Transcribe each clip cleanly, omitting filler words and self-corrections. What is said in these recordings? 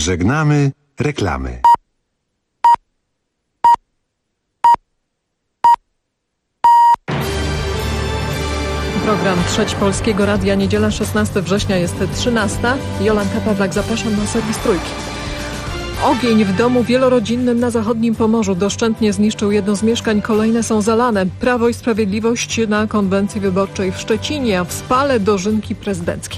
Żegnamy reklamy. Program Trzeci Polskiego Radia, niedziela 16 września, jest 13. Jolanta Pawlak, zapraszam na serwis Trójki. Ogień w domu wielorodzinnym na zachodnim Pomorzu doszczętnie zniszczył jedno z mieszkań, kolejne są zalane. Prawo i Sprawiedliwość na konwencji wyborczej w Szczecinie, a w Spale dożynki prezydenckie.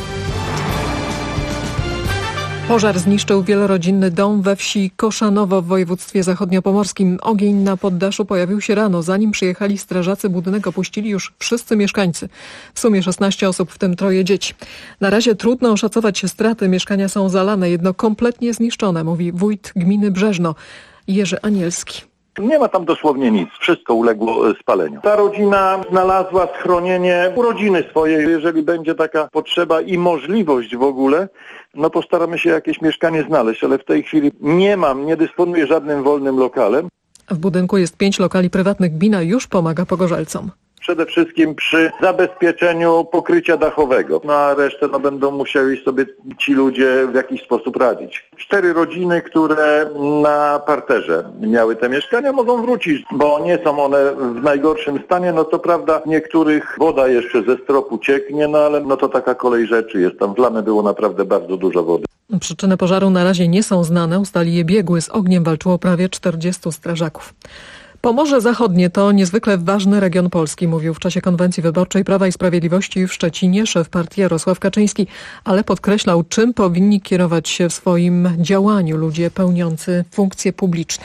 Pożar zniszczył wielorodzinny dom we wsi Koszanowo w województwie zachodniopomorskim. Ogień na poddaszu pojawił się rano. Zanim przyjechali strażacy, budynek opuścili już wszyscy mieszkańcy. W sumie 16 osób, w tym 3 dzieci. Na razie trudno oszacować straty. Mieszkania są zalane, jedno kompletnie zniszczone, mówi wójt gminy Brzeżno Jerzy Anielski. Nie ma tam dosłownie nic. Wszystko uległo spaleniu. Ta rodzina znalazła schronienie u rodziny swojej. Jeżeli będzie taka potrzeba i możliwość w ogóle, no postaramy się jakieś mieszkanie znaleźć, ale w tej chwili nie dysponuję żadnym wolnym lokalem. W budynku jest 5 lokali prywatnych. Gmina już pomaga pogorzelcom. Przede wszystkim przy zabezpieczeniu pokrycia dachowego. A resztę będą musieli sobie ci ludzie w jakiś sposób radzić. 4 rodziny, które na parterze miały te mieszkania, mogą wrócić, bo nie są one w najgorszym stanie. No to prawda, niektórych woda jeszcze ze stropu cieknie, ale to taka kolej rzeczy jest. Tam w Lamie było naprawdę bardzo dużo wody. Przyczyny pożaru na razie nie są znane. Ustali je biegły. Z ogniem walczyło prawie 40 strażaków. Pomorze Zachodnie to niezwykle ważny region Polski, mówił w czasie konwencji wyborczej Prawa i Sprawiedliwości w Szczecinie szef partii Jarosław Kaczyński, ale podkreślał, czym powinni kierować się w swoim działaniu ludzie pełniący funkcje publiczne.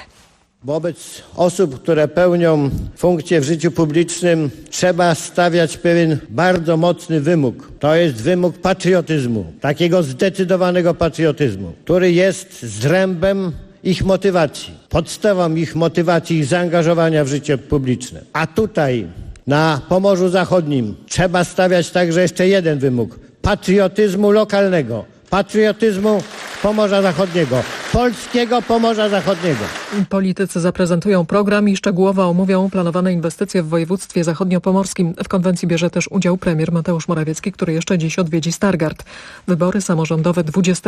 Wobec osób, które pełnią funkcje w życiu publicznym, trzeba stawiać pewien bardzo mocny wymóg. To jest wymóg patriotyzmu, takiego zdecydowanego patriotyzmu, który jest zrębem ich motywacji, podstawą ich motywacji i zaangażowania w życie publiczne. A tutaj na Pomorzu Zachodnim trzeba stawiać także jeszcze jeden wymóg. Patriotyzmu lokalnego, patriotyzmu Pomorza Zachodniego, polskiego Pomorza Zachodniego. Politycy zaprezentują program i szczegółowo omówią planowane inwestycje w województwie zachodniopomorskim. W konwencji bierze też udział premier Mateusz Morawiecki, który jeszcze dziś odwiedzi Stargard. Wybory samorządowe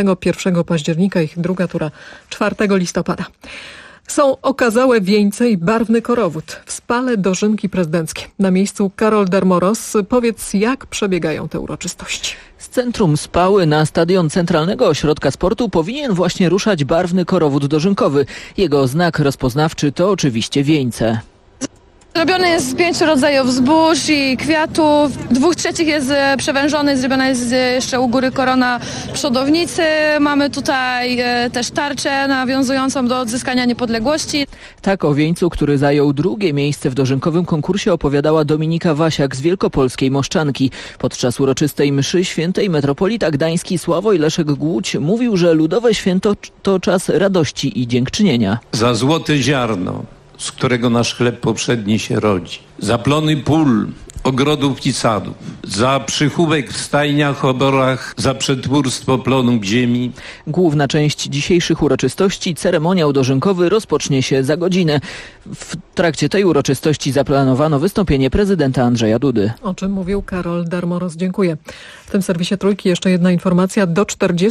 21 października, ich druga tura 4 listopada. Są okazałe wieńce i barwny korowód. W Spale dożynki prezydenckie. Na miejscu Karol Darmoros. Powiedz, jak przebiegają te uroczystości? Z centrum Spały na stadion Centralnego Ośrodka Sportu powinien właśnie ruszać barwny korowód dożynkowy. Jego znak rozpoznawczy to oczywiście wieńce. Zrobiony jest z 5 rodzajów zbóż i kwiatów. 2/3 jest przewężony, zrobiona jest jeszcze u góry korona przodownicy. Mamy tutaj też tarczę nawiązującą do odzyskania niepodległości. Tak o wieńcu, który zajął 2. miejsce w dożynkowym konkursie, opowiadała Dominika Wasiak z wielkopolskiej Moszczanki. Podczas uroczystej mszy świętej metropolita gdański Sławoj Leszek Głódź mówił, że ludowe święto to czas radości i dziękczynienia. Za złote ziarno, z którego nasz chleb powszedni się rodzi. Za plony pól, ogrodów i sadów. Za przychówek w stajniach, oborach, za przetwórstwo plonów ziemi. Główna część dzisiejszych uroczystości, ceremoniał dożynkowy, rozpocznie się za godzinę. W trakcie tej uroczystości zaplanowano wystąpienie prezydenta Andrzeja Dudy. O czym mówił Karol Darmoros. Dziękuję. W tym serwisie Trójki jeszcze jedna informacja. Do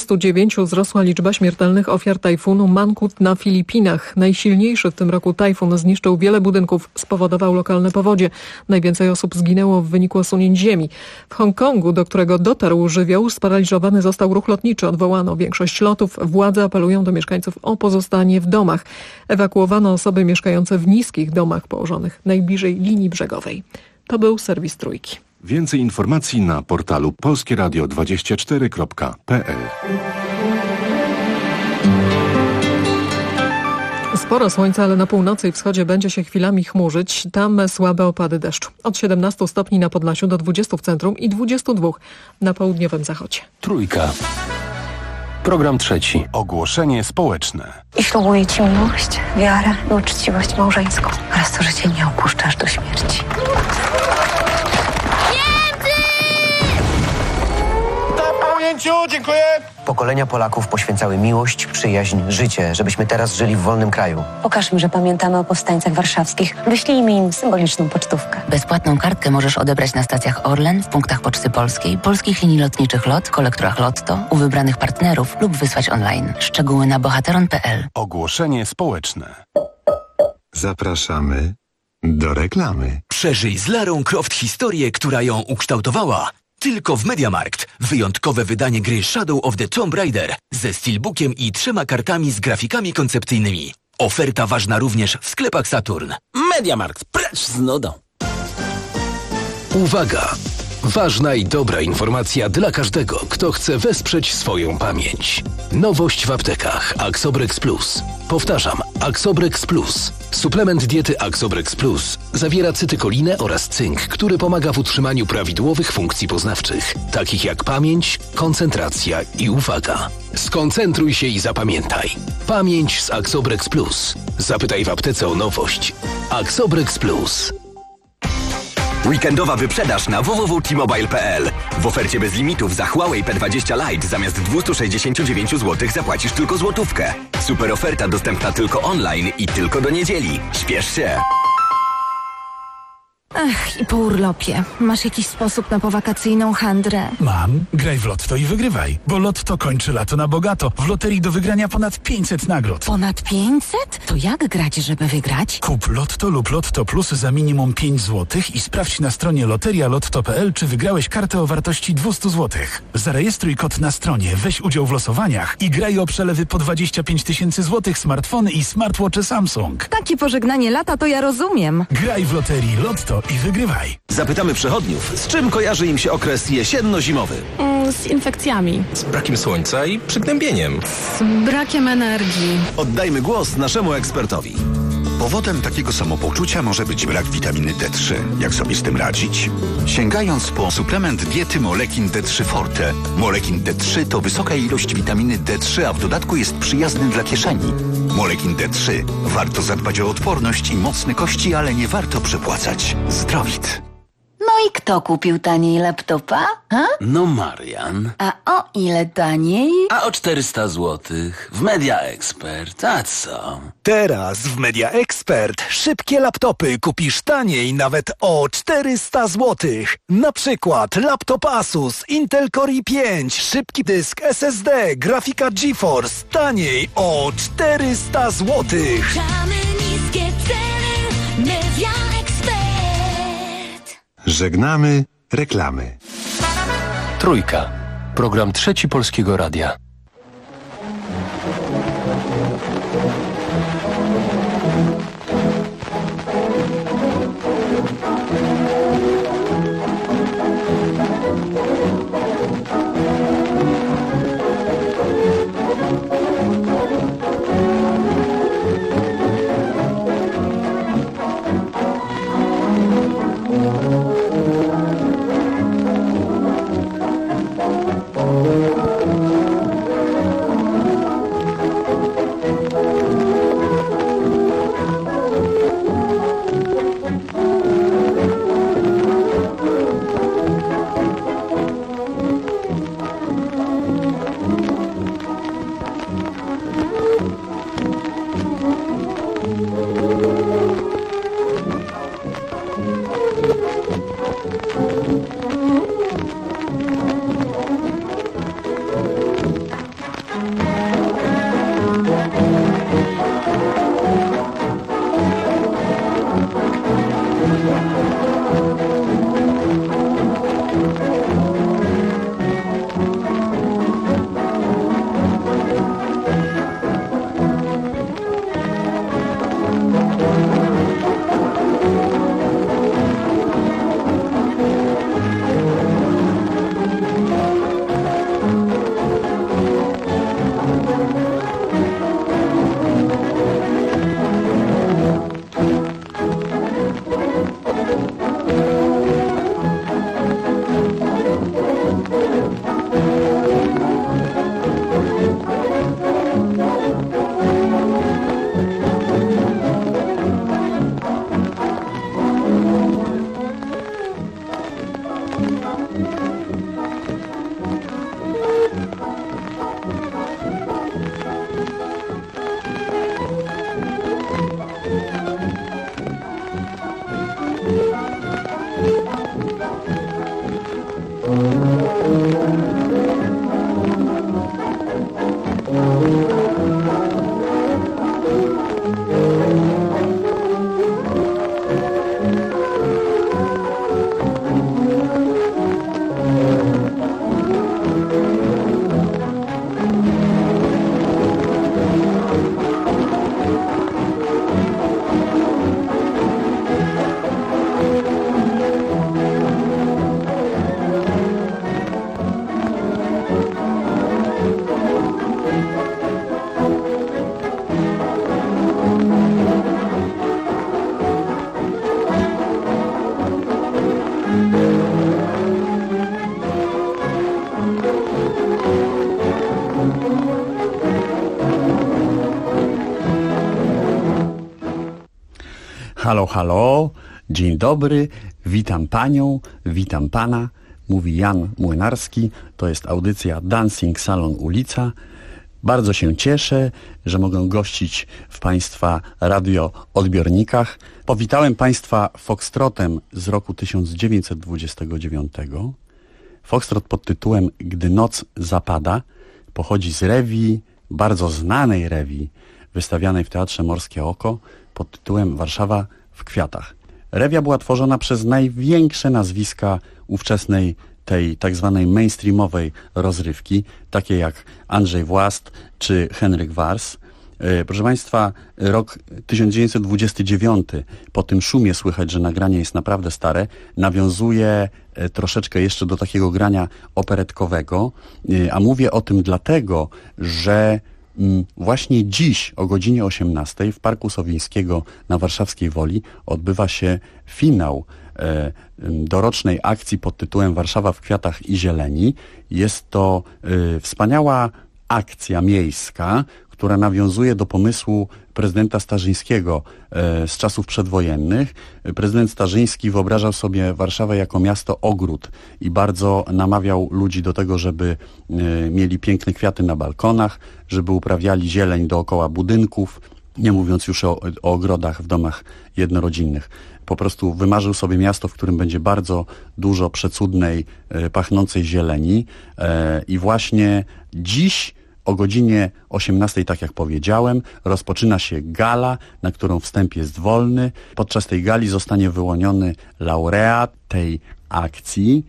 49 wzrosła liczba śmiertelnych ofiar tajfunu Mangkhut na Filipinach. Najsilniejszy w tym roku tajfun zniszczył wiele budynków, spowodował lokalne powodzie. Najwięcej osób zginęło w wyniku osunięć ziemi. W Hongkongu, do którego dotarł żywioł, sparaliżowany został ruch lotniczy. Odwołano większość lotów. Władze apelują do mieszkańców o pozostanie w domach. Ewakuowano osoby mieszkające w niskich domach położonych najbliżej linii brzegowej. To był serwis Trójki. Więcej informacji na portalu polskieradio24.pl. Sporo słońca, ale na północy i wschodzie będzie się chwilami chmurzyć. Tam słabe opady deszczu. Od 17 stopni na Podlasiu do 20 w centrum i 22 na południowym zachodzie. Trójka. Program trzeci. Ogłoszenie społeczne. I ślubuję Ci miłość, wiarę i uczciwość małżeńską oraz to, że Cię nie opuszczasz do śmierci. przyjęciu, dziękuję. Pokolenia Polaków poświęcały miłość, przyjaźń, życie, żebyśmy teraz żyli w wolnym kraju. Pokażmy, że pamiętamy o powstańcach warszawskich. Wyślijmy im symboliczną pocztówkę. Bezpłatną kartkę możesz odebrać na stacjach Orlen, w punktach Poczty Polskiej, polskich linii lotniczych LOT, kolektorach Lotto, u wybranych partnerów lub wysłać online. Szczegóły na bohateron.pl. Ogłoszenie społeczne. Zapraszamy do reklamy. Przeżyj z Larą Croft historię, która ją ukształtowała. Tylko w MediaMarkt. Wyjątkowe wydanie gry Shadow of the Tomb Raider ze steelbookiem i 3 kartami z grafikami koncepcyjnymi. Oferta ważna również w sklepach Saturn. MediaMarkt. Precz z nudą. Uwaga! Ważna i dobra informacja dla każdego, kto chce wesprzeć swoją pamięć. Nowość w aptekach Axobrex Plus. Powtarzam, Axobrex Plus. Suplement diety Axobrex Plus zawiera cytykolinę oraz cynk, który pomaga w utrzymaniu prawidłowych funkcji poznawczych, takich jak pamięć, koncentracja i uwaga. Skoncentruj się i zapamiętaj. Pamięć z Axobrex Plus. Zapytaj w aptece o nowość. Axobrex Plus. Weekendowa wyprzedaż na www.t-mobile.pl. W ofercie bez limitów za Huawei P20 Lite zamiast 269 zł zapłacisz tylko złotówkę. Super oferta dostępna tylko online i tylko do niedzieli. Śpiesz się! Ach, i po urlopie. Masz jakiś sposób na powakacyjną handrę? Mam. Graj w Lotto i wygrywaj. Bo Lotto kończy lato na bogato. W loterii do wygrania ponad 500 nagród. Ponad 500? To jak grać, żeby wygrać? Kup Lotto lub Lotto Plus za minimum 5 zł i sprawdź na stronie loterialotto.pl, czy wygrałeś kartę o wartości 200 zł. Zarejestruj kod na stronie, weź udział w losowaniach i graj o przelewy po 25 000 zł, smartfony i smartwatche Samsung. Takie pożegnanie lata to ja rozumiem. Graj w loterii Lotto i wygrywaj. Zapytamy przechodniów, z czym kojarzy im się okres jesienno-zimowy? Z infekcjami. Z brakiem słońca i przygnębieniem. Z brakiem energii. Oddajmy głos naszemu ekspertowi. Powodem takiego samopoczucia może być brak witaminy D3. Jak sobie z tym radzić? Sięgając po suplement diety Molekin D3 Forte. Molekin D3 to wysoka ilość witaminy D3, a w dodatku jest przyjazny dla kieszeni. Molekin D3. Warto zadbać o odporność i mocne kości, ale nie warto przepłacać. Zdrowit. No i kto kupił taniej laptopa? Ha? No Marian. A o ile taniej? A o 400 zł w Media Expert, a co? Teraz w Media Expert szybkie laptopy kupisz taniej nawet o 400 zł. Na przykład laptop Asus Intel Core i5, szybki dysk SSD, grafika GeForce taniej o 400 zł. Niskie ceny, Media Expert. Żegnamy reklamy. Trójka. Program Trzeci Polskiego Radia. Halo, halo, dzień dobry, witam panią, witam pana, mówi Jan Młynarski, to jest audycja Dancing Salon Ulica. Bardzo się cieszę, że mogę gościć w państwa radioodbiornikach. Powitałem państwa foxtrotem z roku 1929. Foxtrot pod tytułem Gdy noc zapada pochodzi z rewii, bardzo znanej rewii, wystawianej w Teatrze Morskie Oko pod tytułem Warszawa w kwiatach. Rewia była tworzona przez największe nazwiska ówczesnej tej tak zwanej mainstreamowej rozrywki, takie jak Andrzej Włast czy Henryk Wars. Proszę państwa, rok 1929, po tym szumie słychać, że nagranie jest naprawdę stare, nawiązuje troszeczkę jeszcze do takiego grania operetkowego, a mówię o tym dlatego, że właśnie dziś o godzinie 18 w Parku Sowińskiego na Warszawskiej Woli odbywa się finał dorocznej akcji pod tytułem Warszawa w kwiatach i zieleni. Jest to wspaniała akcja miejska, która nawiązuje do pomysłu prezydenta Starzyńskiego z czasów przedwojennych. Prezydent Starzyński wyobrażał sobie Warszawę jako miasto ogród i bardzo namawiał ludzi do tego, żeby mieli piękne kwiaty na balkonach, żeby uprawiali zieleń dookoła budynków, nie mówiąc już o ogrodach w domach jednorodzinnych. Po prostu wymarzył sobie miasto, w którym będzie bardzo dużo przecudnej, pachnącej zieleni i właśnie dziś o godzinie 18, tak jak powiedziałem, rozpoczyna się gala, na którą wstęp jest wolny. Podczas tej gali zostanie wyłoniony laureat tej akcji.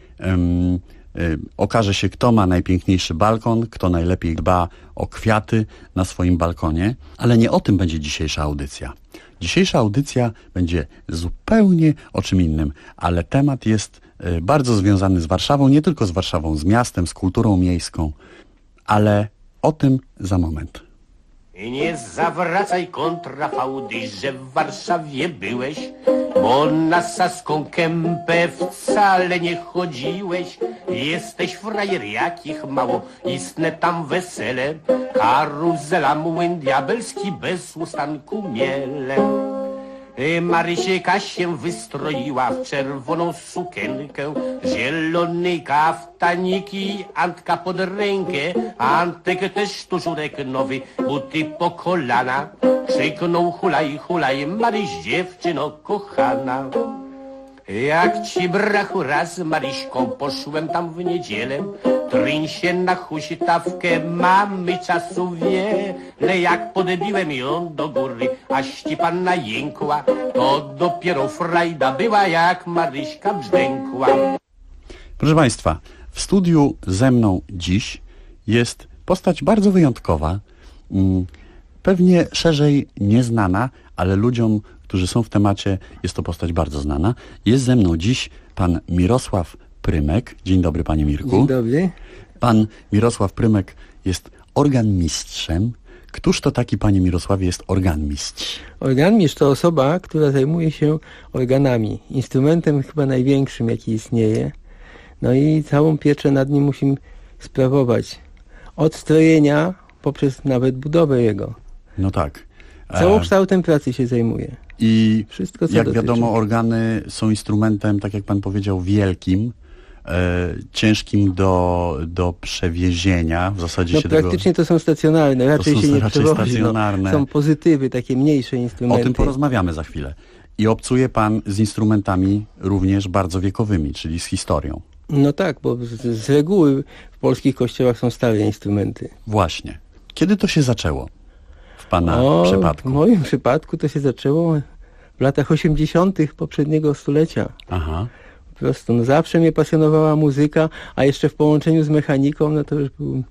Okaże się, kto ma najpiękniejszy balkon, kto najlepiej dba o kwiaty na swoim balkonie. Ale nie o tym będzie dzisiejsza audycja. Dzisiejsza audycja będzie zupełnie o czym innym, ale temat jest bardzo związany z Warszawą, nie tylko z Warszawą, z miastem, z kulturą miejską, ale o tym za moment. I nie zawracaj kontrafałdy, że w Warszawie byłeś, bo na Saską Kępę wcale nie chodziłeś. Jesteś frajer jakich mało, istne tam wesele, karuzela, młyn diabelski, bez ustanku miele. Marysieka się wystroiła w czerwoną sukienkę, zielony kaftanik i Antka pod rękę. Antek też sztuczurek nowy, buty po kolana. Krzyknął hulaj, hulaj, Maryś dziewczyno kochana. Jak ci brachu raz z Maryśką poszłem tam w niedzielę, tryń się na huśtawkę, mamy czasu wiele. Jak podbiłem ją do góry, a ścipanna jękła, to dopiero frajda była, jak Maryśka brzdękła. Proszę państwa, w studiu ze mną dziś jest postać bardzo wyjątkowa, pewnie szerzej nieznana, ale ludziom, którzy są w temacie, jest to postać bardzo znana. Jest ze mną dziś pan Mirosław Prymek. Dzień dobry, panie Mirku. Dzień dobry. Pan Mirosław Prymek jest organmistrzem. Któż to taki, panie Mirosławie, jest organmistrz? Organmistrz to osoba, która zajmuje się organami. Instrumentem chyba największym, jaki istnieje. No i całą pieczę nad nim musimy sprawować. Od strojenia poprzez nawet budowę jego. No tak. Całokształtem pracy się zajmuje. I wszystko, co jak dotyczy. wiadomo, organy są instrumentem, tak jak pan powiedział, wielkim, ciężkim do przewiezienia. W zasadzie się praktycznie to są stacjonarne, raczej się nie przewozi. Stacjonarne. Są pozytywy, takie mniejsze instrumenty. O tym porozmawiamy za chwilę. I obcuje pan z instrumentami również bardzo wiekowymi, czyli z historią. No tak, bo z reguły w polskich kościołach są stare instrumenty. Właśnie. Kiedy to się zaczęło w pana przypadku? W moim przypadku to się zaczęło w latach 80. poprzedniego stulecia. Aha. Po prostu zawsze mnie pasjonowała muzyka, a jeszcze w połączeniu z mechaniką, no to już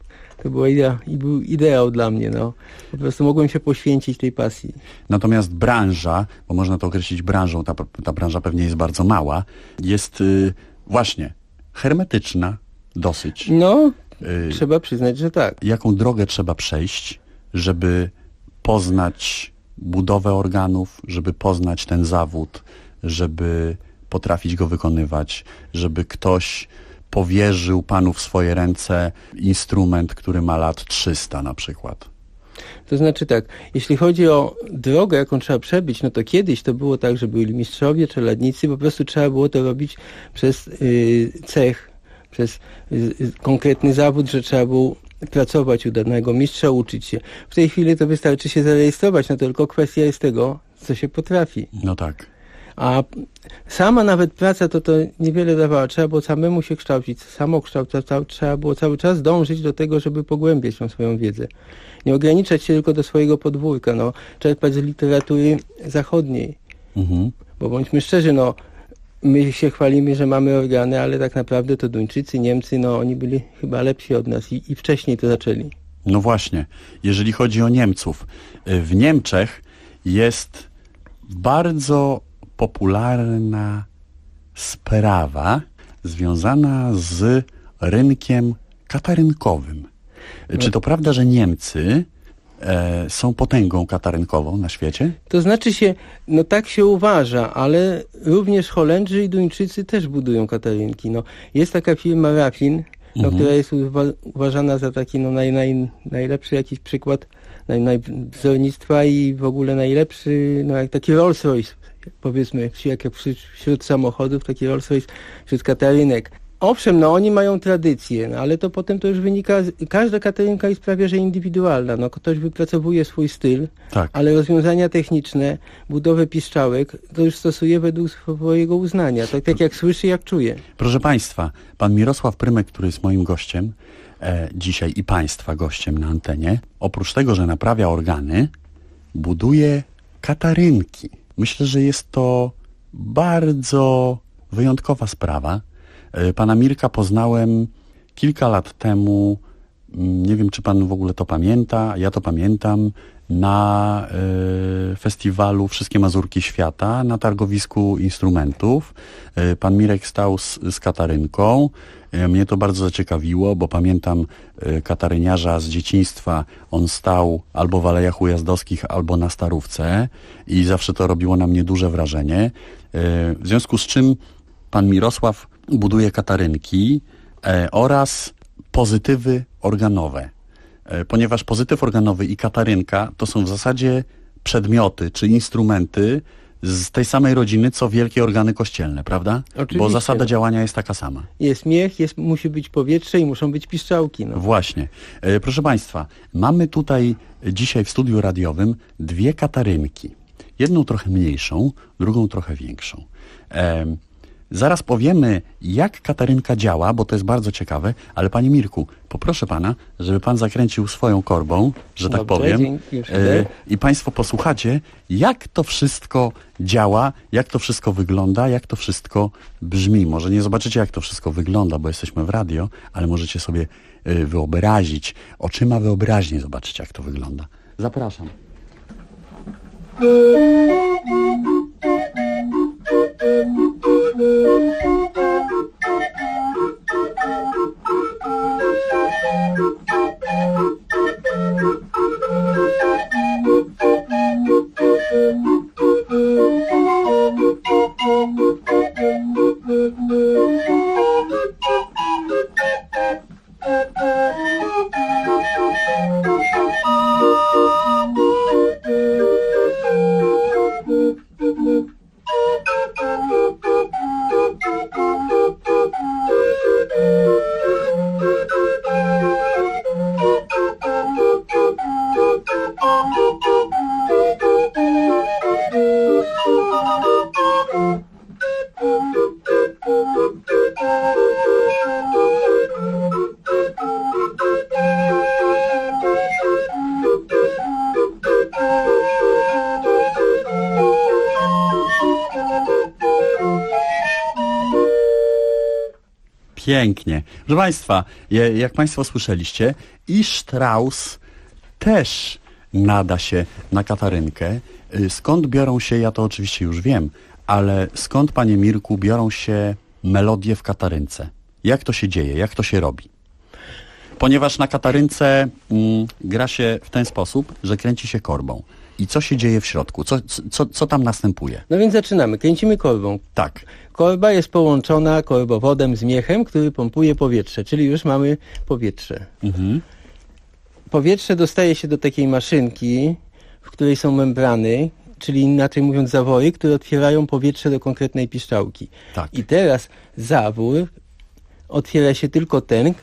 był ideał dla mnie. No. Po prostu mogłem się poświęcić tej pasji. Natomiast branża, bo można to określić branżą, ta branża pewnie jest bardzo mała, jest właśnie hermetyczna dosyć. No, trzeba przyznać, że tak. Jaką drogę trzeba przejść, żeby poznać budowę organów, żeby poznać ten zawód, żeby potrafić go wykonywać, żeby ktoś powierzył panu w swoje ręce instrument, który ma lat 300 na przykład? To znaczy tak, jeśli chodzi o drogę, jaką trzeba przebyć, no to kiedyś to było tak, że byli mistrzowie, czeladnicy, po prostu trzeba było to robić przez cech, przez konkretny zawód, że trzeba było pracować u danego mistrza, uczyć się. W tej chwili to wystarczy się zarejestrować, no to tylko kwestia jest tego, co się potrafi. No tak. A sama nawet praca to niewiele dawała. Trzeba było samemu się kształcić, trzeba było cały czas dążyć do tego, żeby pogłębiać tą swoją wiedzę. Nie ograniczać się tylko do swojego podwórka, no, czerpać z literatury zachodniej. Bo bądźmy szczerzy, no, my się chwalimy, że mamy organy, ale tak naprawdę to Duńczycy, Niemcy, no, oni byli chyba lepsi od nas i wcześniej to zaczęli. No właśnie, jeżeli chodzi o Niemców. W Niemczech jest bardzo popularna sprawa związana z rynkiem katarynkowym. Czy to prawda, że Niemcy są potęgą katarynkową na świecie? To znaczy się, no tak się uważa, ale również Holendrzy i Duńczycy też budują katarynki. No, jest taka firma Raffin, no, która jest uważana za taki no, najlepszy jakiś przykład wzornictwa i w ogóle najlepszy, no jak taki Rolls-Royce, powiedzmy, jak wśród samochodów, taki Rolls-Royce wśród katarynek. Owszem, no oni mają tradycję, no, ale to potem to już wynika, każda katarynka jest prawie że indywidualna, no ktoś wypracowuje swój styl, tak. Ale rozwiązania techniczne, budowę piszczałek, to już stosuje według swojego uznania, tak jak słyszy, jak czuje. Proszę Państwa, pan Mirosław Prymek, który jest moim gościem dzisiaj i Państwa gościem na antenie, oprócz tego, że naprawia organy, buduje katarynki. Myślę, że jest to bardzo wyjątkowa sprawa. Pana Mirka poznałem kilka lat temu, nie wiem, czy pan w ogóle to pamięta, ja to pamiętam, na festiwalu Wszystkie Mazurki Świata, na targowisku instrumentów. Pan Mirek stał z katarynką. Mnie to bardzo zaciekawiło, bo pamiętam kataryniarza z dzieciństwa. On stał albo w Alejach Ujazdowskich, albo na Starówce i zawsze to robiło na mnie duże wrażenie. W związku z czym pan Mirosław buduje katarynki oraz pozytywy organowe. Ponieważ pozytyw organowy i katarynka to są w zasadzie przedmioty czy instrumenty z tej samej rodziny, co wielkie organy kościelne, prawda? Oczywiście. Bo zasada działania jest taka sama. Jest miech, musi być powietrze i muszą być piszczałki. No. Właśnie. Proszę Państwa, mamy tutaj dzisiaj w studiu radiowym dwie katarynki. Jedną trochę mniejszą, drugą trochę większą. Zaraz powiemy, jak katarynka działa, bo to jest bardzo ciekawe, ale panie Mirku, poproszę pana, żeby pan zakręcił swoją korbą, że tak powiem, i państwo posłuchacie, jak to wszystko działa, jak to wszystko wygląda, jak to wszystko brzmi. Może nie zobaczycie, jak to wszystko wygląda, bo jesteśmy w radio, ale możecie sobie wyobrazić, oczyma wyobraźni zobaczyć, jak to wygląda. Zapraszam. Pięknie. Proszę Państwa, jak Państwo słyszeliście, i Strauss też nada się na katarynkę. Skąd biorą się, ja to oczywiście już wiem, ale skąd, panie Mirku, biorą się melodie w katarynce? Jak to się dzieje? Jak to się robi? Ponieważ na katarynce gra się w ten sposób, że kręci się korbą. I co się dzieje w środku? Co tam następuje? No więc zaczynamy. Kręcimy korbą. Tak. Korba jest połączona korbowodem z miechem, który pompuje powietrze, czyli już mamy powietrze. Powietrze dostaje się do takiej maszynki, w której są membrany, czyli inaczej mówiąc zawory, które otwierają powietrze do konkretnej piszczałki. Tak. I teraz zawór otwiera się tylko ten,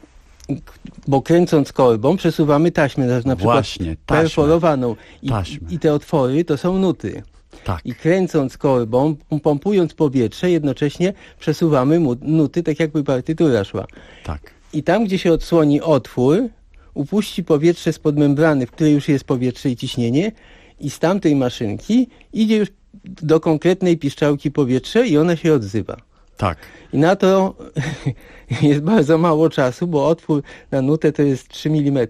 bo kręcąc korbą przesuwamy taśmę, na przykład właśnie, taśmę. perforowaną. I te otwory to są nuty. Tak. I kręcąc korbą, pompując powietrze, jednocześnie przesuwamy nuty, tak jakby partytura szła. Tak. I tam, gdzie się odsłoni otwór, upuści powietrze spod membrany, w której już jest powietrze i ciśnienie, i z tamtej maszynki idzie już do konkretnej piszczałki powietrze i ona się odzywa. Tak. I na to jest bardzo mało czasu, bo otwór na nutę to jest 3 mm.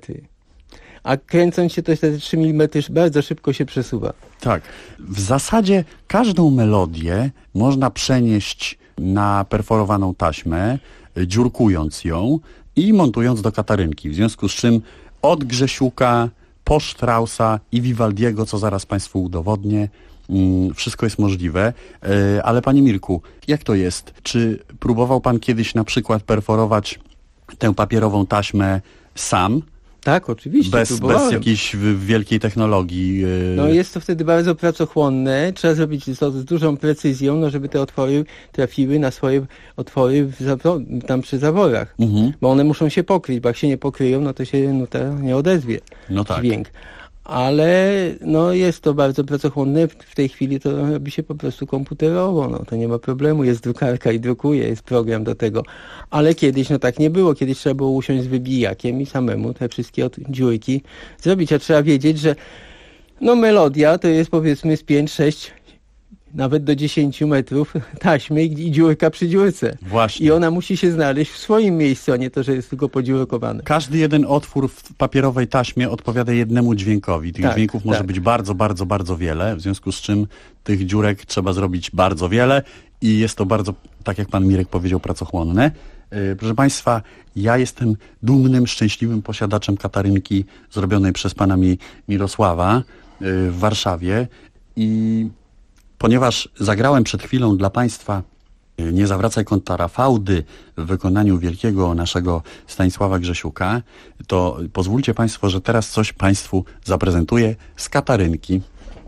A kręcąc się, to te 3 mm bardzo szybko się przesuwa. Tak. W zasadzie każdą melodię można przenieść na perforowaną taśmę, dziurkując ją i montując do katarynki. W związku z czym od Grzesiuka po Straussa i Vivaldiego, co zaraz Państwu udowodnię, wszystko jest możliwe. Ale Panie Mirku, jak to jest? Czy próbował Pan kiedyś na przykład perforować tę papierową taśmę sam? Tak, oczywiście. Bez jakiejś wielkiej technologii. No jest to wtedy bardzo pracochłonne. Trzeba zrobić to z dużą precyzją, no żeby te otwory trafiły na swoje otwory tam przy zaworach. Bo one muszą się pokryć, bo jak się nie pokryją, no to się nuta nie odezwie. No tak. Dźwięk. Ale no jest to bardzo pracochłonne. W tej chwili to robi się po prostu komputerowo. No to nie ma problemu. Jest drukarka i drukuje, jest program do tego. Ale kiedyś no tak nie było. Kiedyś trzeba było usiąść z wybijakiem i samemu te wszystkie dziurki zrobić. A trzeba wiedzieć, że no melodia to jest powiedzmy z 5, 6, nawet do 10 metrów taśmy i dziurka przy dziurce. Właśnie. I ona musi się znaleźć w swoim miejscu, a nie to, że jest tylko podziurkowane. Każdy jeden otwór w papierowej taśmie odpowiada jednemu dźwiękowi. Tych dźwięków może być bardzo, bardzo, bardzo wiele, w związku z czym tych dziurek trzeba zrobić bardzo wiele i jest to bardzo, tak jak Pan Mirek powiedział, pracochłonne. Proszę Państwa, ja jestem dumnym, szczęśliwym posiadaczem katarynki zrobionej przez Pana Mirosława w Warszawie i ponieważ zagrałem przed chwilą dla Państwa Nie zawracaj kontrafałdy w wykonaniu wielkiego naszego Stanisława Grzesiuka, to pozwólcie Państwo, że teraz coś Państwu zaprezentuję z katarynki.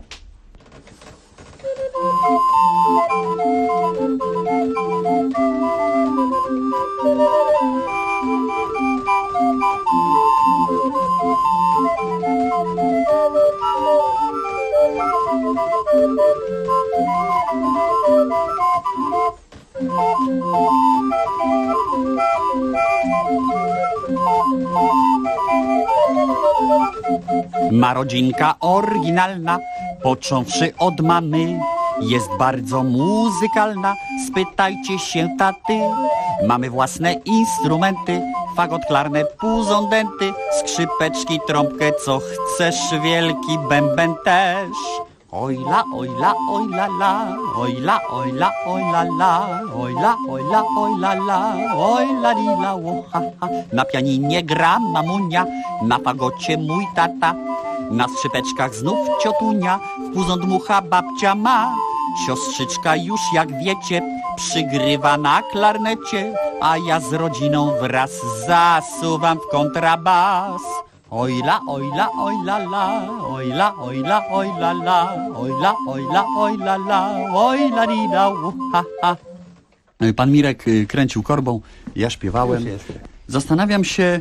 Ma rodzinka oryginalna, począwszy od mamy, jest bardzo muzykalna, spytajcie się taty. Mamy własne instrumenty, fagot, klarnet, puzondenty, skrzypeczki, trąbkę, co chcesz, wielki bęben też. Ojla, ojla, ojla, la, ojla, ojla, ojla, la, ojla, ojla, ojla, la, ojla, lila, ha, ha. Na pianinie gra mamunia, na fagocie mój tata, na skrzypeczkach znów ciotunia, w puzon dmucha babcia ma. Siostrzyczka już, jak wiecie, przygrywa na klarnecie, a ja z rodziną wraz zasuwam w kontrabas. Ojla, ojla, ojla, la, ojla, ojla, ojla, la, ojla, ojla, ojla, la, ojla, lila, ha, ha. Pan Mirek kręcił korbą, ja śpiewałem. Zastanawiam się,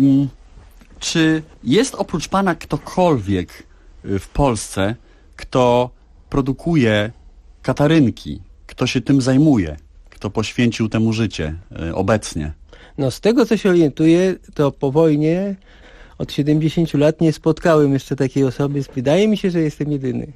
czy jest oprócz Pana ktokolwiek w Polsce, kto produkuje katarynki, kto się tym zajmuje, kto poświęcił temu życie obecnie? No z tego, co się orientuję, to po wojnie od 70 lat nie spotkałem jeszcze takiej osoby. Wydaje mi się, że jestem jedyny.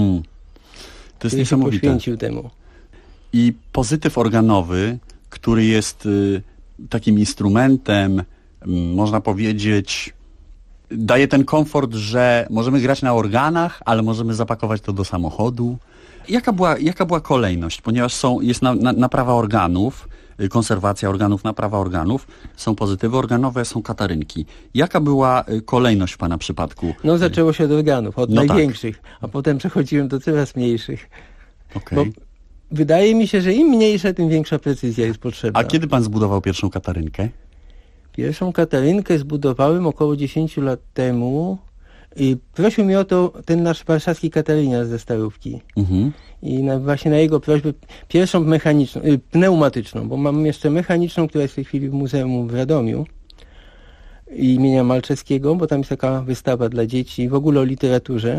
To jest niesamowite. Się poświęcił temu. I pozytyw organowy, który jest takim instrumentem, można powiedzieć, daje ten komfort, że możemy grać na organach, ale możemy zapakować to do samochodu. Jaka była kolejność? Ponieważ jest naprawa organów, konserwacja organów, naprawa organów, są pozytywy organowe, są katarynki. Jaka była kolejność w pana przypadku? No zaczęło się od organów, od No największych, a potem przechodziłem do coraz mniejszych. Okej. Bo wydaje mi się, że im mniejsze, tym większa precyzja jest potrzebna. A kiedy pan zbudował pierwszą katarynkę? Pierwszą katarynkę zbudowałem około 10 lat temu i prosił mnie o to ten nasz warszawski kataryniarz ze Starówki. I właśnie na jego prośbę pierwszą mechaniczną, pneumatyczną, bo mam jeszcze mechaniczną, która jest w tej chwili w muzeum w Radomiu imienia Malczewskiego, bo tam jest taka wystawa dla dzieci i w ogóle o literaturze.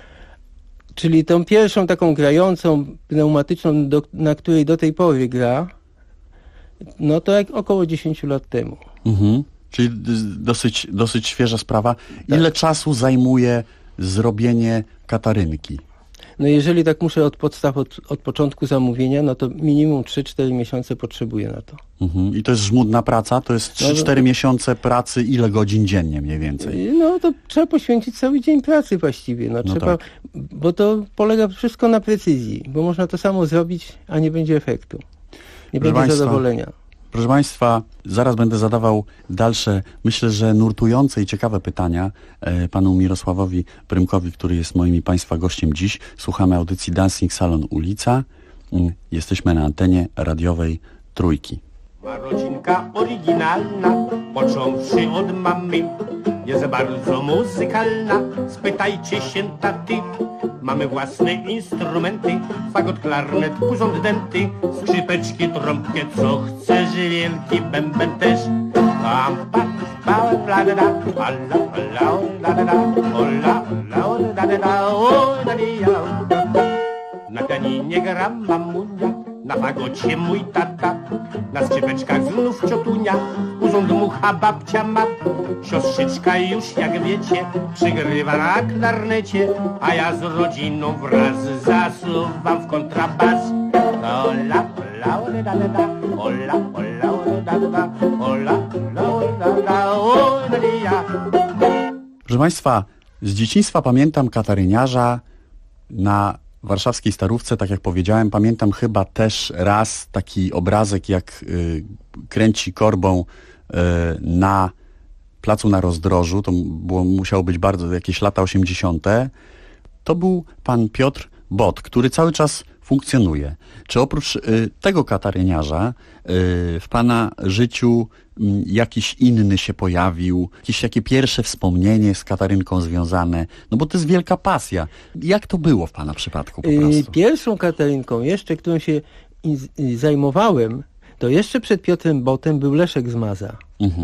Czyli tą pierwszą taką grającą, pneumatyczną, na której do tej pory gra, no to jak około 10 lat temu. Czyli dosyć świeża sprawa. Ile czasu zajmuje zrobienie katarynki? No jeżeli tak muszę od podstaw, od początku zamówienia, no to minimum 3-4 miesiące potrzebuję na to. I to jest żmudna praca? To jest 3-4 miesiące pracy, ile godzin dziennie mniej więcej? No to trzeba poświęcić cały dzień pracy właściwie. Trzeba, bo to polega wszystko na precyzji, bo można to samo zrobić, a nie będzie efektu. Nie będzie zadowolenia. Proszę Państwa, zaraz będę zadawał dalsze, myślę, że nurtujące i ciekawe pytania panu Mirosławowi Prymkowi, który jest moim i Państwa gościem dziś. Słuchamy audycji Dancing Salon Ulica. Jesteśmy na antenie radiowej Trójki. Ma rodzinka oryginalna, począwszy od mamy, jest bardzo muzykalna, spytajcie się taty. Mamy własne instrumenty, fagot, klarnet, urząd denty, skrzypeczki, trąbkę, co chcesz, wielki bęben też. Pam, pam, pam, la da da, alla, alla, la da da, olla, olla, la da da, o da da. Na pianinie gra mamunia, na fagocie mój tata, na skrzypeczkach znów ciotunia, urząd mucha babcia ma. Siostrzyczka już, jak wiecie, przygrywa na klarnecie, a ja z rodziną wraz zasuwam w kontrabas. Ola, ola, ola, da, da, da, ola, ola, ola, da, da, da, ola, ola, ola, da, ola, da. Proszę Państwa, z dzieciństwa pamiętam kataryniarza na warszawskiej Starówce, tak jak powiedziałem. Pamiętam chyba też raz taki obrazek, jak kręci korbą na placu na Rozdrożu. To musiało być bardzo jakieś lata 80. To był pan Piotr Bot, który cały czas funkcjonuje. Czy oprócz tego kataryniarza w pana życiu jakiś inny się pojawił? Jakieś takie pierwsze wspomnienie z katarynką związane? No bo to jest wielka pasja. Jak to było w pana przypadku po prostu? Pierwszą katarynką jeszcze, którą się zajmowałem, to jeszcze przed Piotrem Botem był Leszek Zmaza.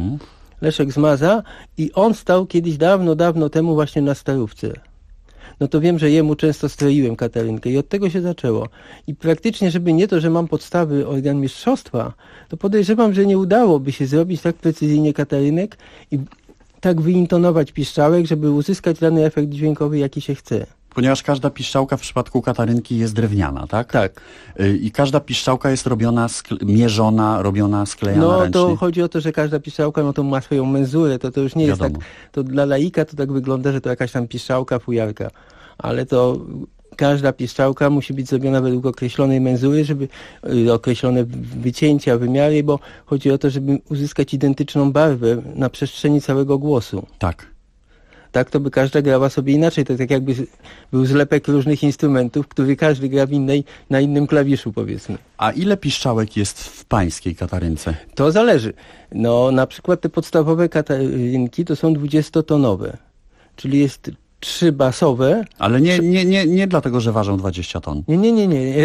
Leszek Zmaza i on stał kiedyś dawno temu właśnie na Starówce. No to wiem, że jemu często stroiłem katarynkę i od tego się zaczęło. I praktycznie, żeby nie to, że mam podstawy organmistrzostwa, to podejrzewam, że nie udałoby się zrobić tak precyzyjnie katarynek i tak wyintonować piszczałek, żeby uzyskać dany efekt dźwiękowy, jaki się chce. Ponieważ każda piszczałka w przypadku katarynki jest drewniana, tak? Tak. I każda piszczałka jest robiona, mierzona, robiona, sklejana ręcznie. No to chodzi o to, że każda piszczałka no to ma swoją menzurę, to już nie jest tak, to dla laika to tak wygląda, że to jakaś tam piszczałka, fujarka, ale to każda piszczałka musi być zrobiona według określonej menzury, żeby określone wycięcia, wymiary, bo chodzi o to, żeby uzyskać identyczną barwę na przestrzeni całego głosu. Tak. Tak to by każda grała sobie inaczej. To tak jakby był zlepek różnych instrumentów, który każdy gra na innym klawiszu, powiedzmy. A ile piszczałek jest w pańskiej katarynce? To zależy. No na przykład te podstawowe katarynki to są 20-tonowe. Czyli jest 3 basowe. Ale nie dlatego, że ważą 20 ton. Nie.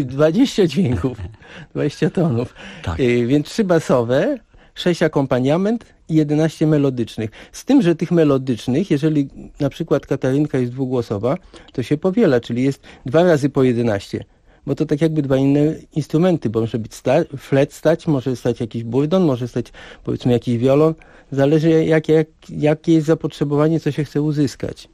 20 dźwięków. 20 tonów. Tak. Więc 3 basowe, 6 akompaniament i 11 melodycznych. Z tym, że tych melodycznych, jeżeli na przykład katarynka jest dwugłosowa, to się powiela, czyli jest 2 razy po 11. Bo to tak jakby 2 inne instrumenty, bo może być flet stać, może stać jakiś burdon, może stać powiedzmy jakiś wiolon. Zależy jakie jest zapotrzebowanie, co się chce uzyskać.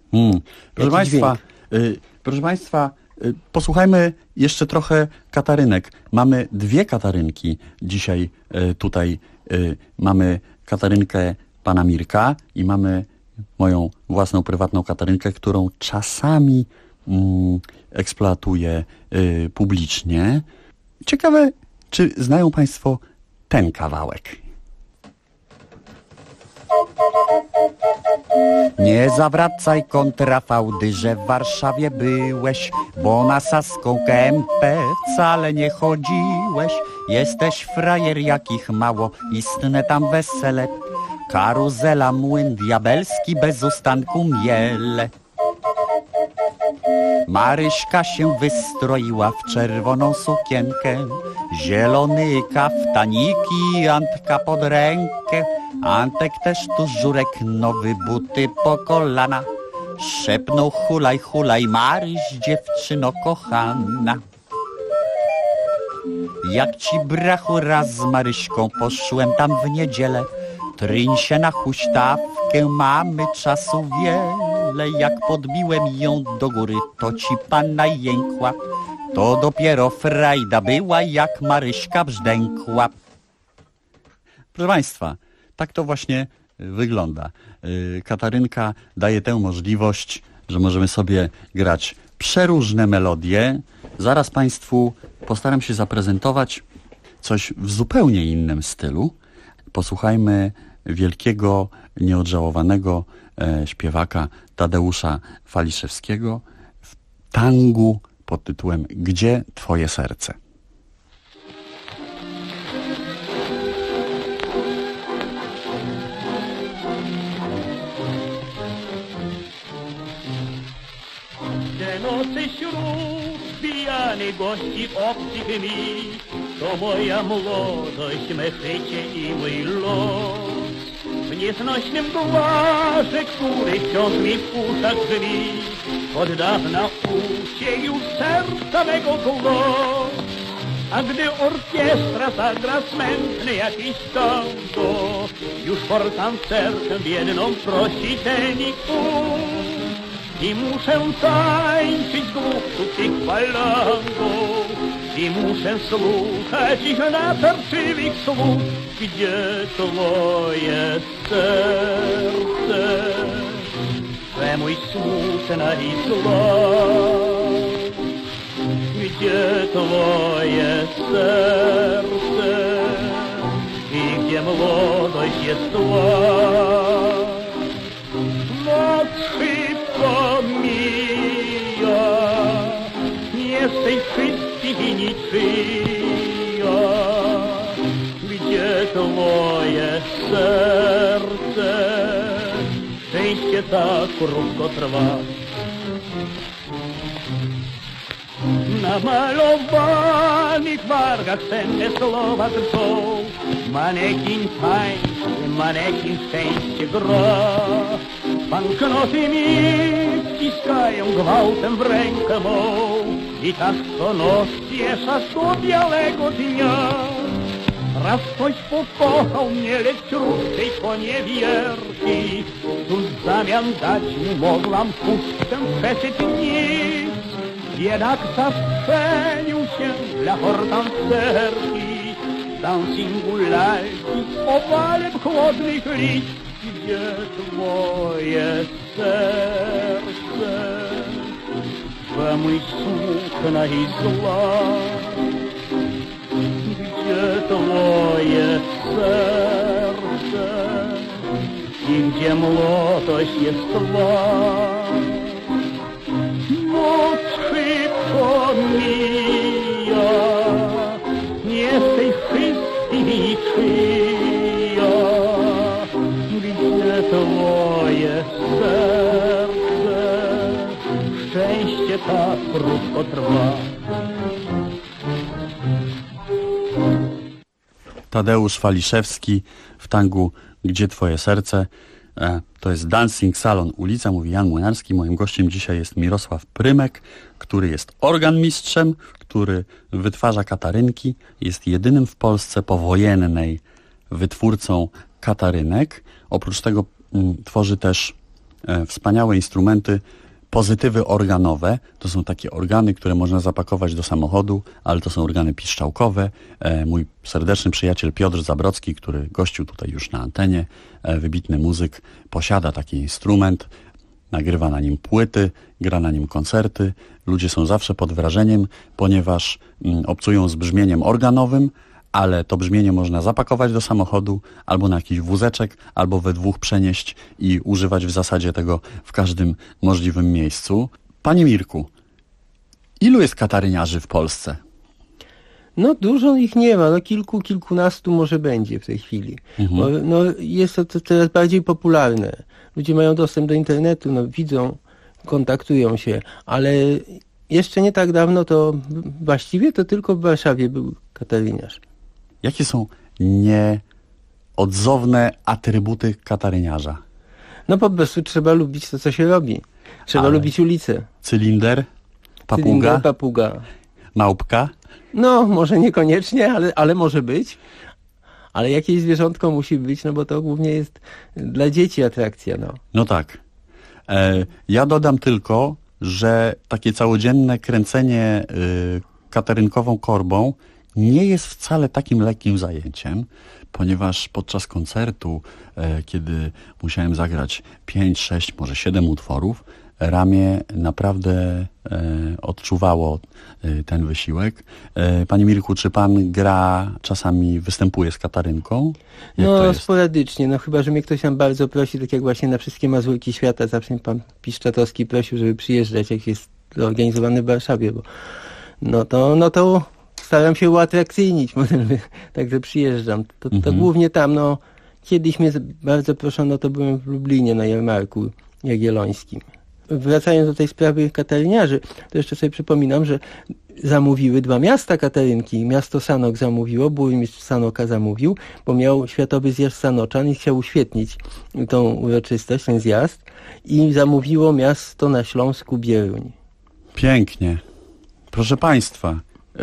Proszę Państwa, posłuchajmy jeszcze trochę katarynek. Mamy 2 katarynki dzisiaj tutaj. Mamy katarynkę pana Mirka i mamy moją własną prywatną katarynkę, którą czasami eksploatuję publicznie. Ciekawe, czy znają Państwo ten kawałek. Nie zawracaj kontrafałdy, że w Warszawie byłeś, bo na Saską Kępę wcale nie chodziłeś. Jesteś frajer, jakich mało, istne tam wesele, karuzela, młyn diabelski, bez ustanku miele. Maryśka się wystroiła w czerwoną sukienkę, zielony kaftanik i Antka pod rękę. Antek też tu żurek, nowy buty po kolana. Szepnął hulaj, hulaj, Maryś, dziewczyno kochana. Jak ci brachu raz z Maryśką poszłem tam w niedzielę, tryń się na huśtawkę, mamy czasu wiele. Jak podbiłem ją do góry, to ci panna jękła. To dopiero frajda była, jak Maryśka brzdękła. Proszę Państwa, tak to właśnie wygląda. Katarynka daje tę możliwość, że możemy sobie grać przeróżne melodie. Zaraz Państwu postaram się zaprezentować coś w zupełnie innym stylu. Posłuchajmy wielkiego, nieodżałowanego śpiewaka Tadeusza Waliszewskiego w tangu pod tytułem Gdzie Twoje serce? Te nocy wśród pijanych gości obcych mi, to moja młodość, me życie i mój los. W nieznośnym gwarze, który wciąż mi w uszach brzmi, od dawna uciekł już serca mego głos. A gdy orkiestra zagra smętny jakiś tango, już portancerkę biedną prosi ten i ów. I muszę tańczyć głupcu tych falangów, i muszę słuchać ich natarczywych słów. Gdzie twoje serce, we mój smutna i zła? Gdzie twoje serce i gdzie młodość jest tła? Noc szybko mija, nie z tej wszystkich i niczyja. Gdzie twoje serce, szczęście tak krótko trwa. Na malowanych wargach senne słowa drżą, manekin tańczy, manekin szczęście gra. Banknoty mi wciskają gwałtem w rękę mą i tak co noc spiesza do białego dnia. Raz ktoś pokochał mnie, lecz wśród tej poniewierki, tu w zamian dać mu mogłam pustkę przesyć nic. Jednak zastrzelił się dla hortancerki, dancingu lalki z owalem chłodnych lic. Gdzie twoje serce, we mój smutna i zła? Gdzie twoje serce i gdzie młodość jest twa? Noc szybko mija, nie z tej wszystkich niczyja. Gdzie twoje serce, szczęście tak krótko trwa. Tadeusz Waliszewski w tangu Gdzie Twoje serce? To jest Dancing Salon Ulica, mówi Jan Młynarski. Moim gościem dzisiaj jest Mirosław Prymek, który jest organmistrzem, który wytwarza katarynki. Jest jedynym w Polsce powojennej wytwórcą katarynek. Oprócz tego tworzy też wspaniałe instrumenty, pozytywy organowe. To są takie organy, które można zapakować do samochodu, ale to są organy piszczałkowe. Mój serdeczny przyjaciel Piotr Zabrocki, który gościł tutaj już na antenie, wybitny muzyk, posiada taki instrument, nagrywa na nim płyty, gra na nim koncerty. Ludzie są zawsze pod wrażeniem, ponieważ obcują z brzmieniem organowym, ale to brzmienie można zapakować do samochodu, albo na jakiś wózeczek, albo we dwóch przenieść i używać w zasadzie tego w każdym możliwym miejscu. Panie Mirku, ilu jest kataryniarzy w Polsce? No dużo ich nie ma, no kilkunastu może będzie w tej chwili. Bo, no, jest to coraz bardziej popularne. Ludzie mają dostęp do internetu, no, widzą, kontaktują się, ale jeszcze nie tak dawno to właściwie to tylko w Warszawie był kataryniarz. Jakie są nieodzowne atrybuty kataryniarza? No po prostu trzeba lubić to, co się robi. Trzeba lubić ulicę. Cylinder? Papuga? Cylinder, papuga. Małpka? No, może niekoniecznie, ale może być. Ale jakieś zwierzątko musi być, no bo to głównie jest dla dzieci atrakcja, no. No tak. Ja dodam tylko, że takie całodzienne kręcenie katarynkową korbą nie jest wcale takim lekkim zajęciem, ponieważ podczas koncertu, kiedy musiałem zagrać 5, 6, może 7 utworów, ramię naprawdę odczuwało ten wysiłek. Panie Mirku, czy pan czasami występuje z katarynką? Jak to no jest? sporadycznie, no chyba, że mnie ktoś tam bardzo prosi, tak jak właśnie na wszystkie Mazurki Świata, zawsze pan Piszczatowski prosił, żeby przyjeżdżać, jak jest organizowany w Warszawie, bo no to staram się uatrakcyjnić, także przyjeżdżam. To głównie tam, no kiedyś mnie bardzo proszono, to byłem w Lublinie na jarmarku jagiellońskim. Wracając do tej sprawy kataryniarzy, to jeszcze sobie przypominam, że zamówiły 2 miasta katarynki. Miasto Sanok zamówiło, burmistrz Sanoka zamówił, bo miał Światowy Zjazd Sanoczan i chciał uświetnić tą uroczystość, ten zjazd, i zamówiło miasto na Śląsku Bieruń. Pięknie. Proszę Państwa,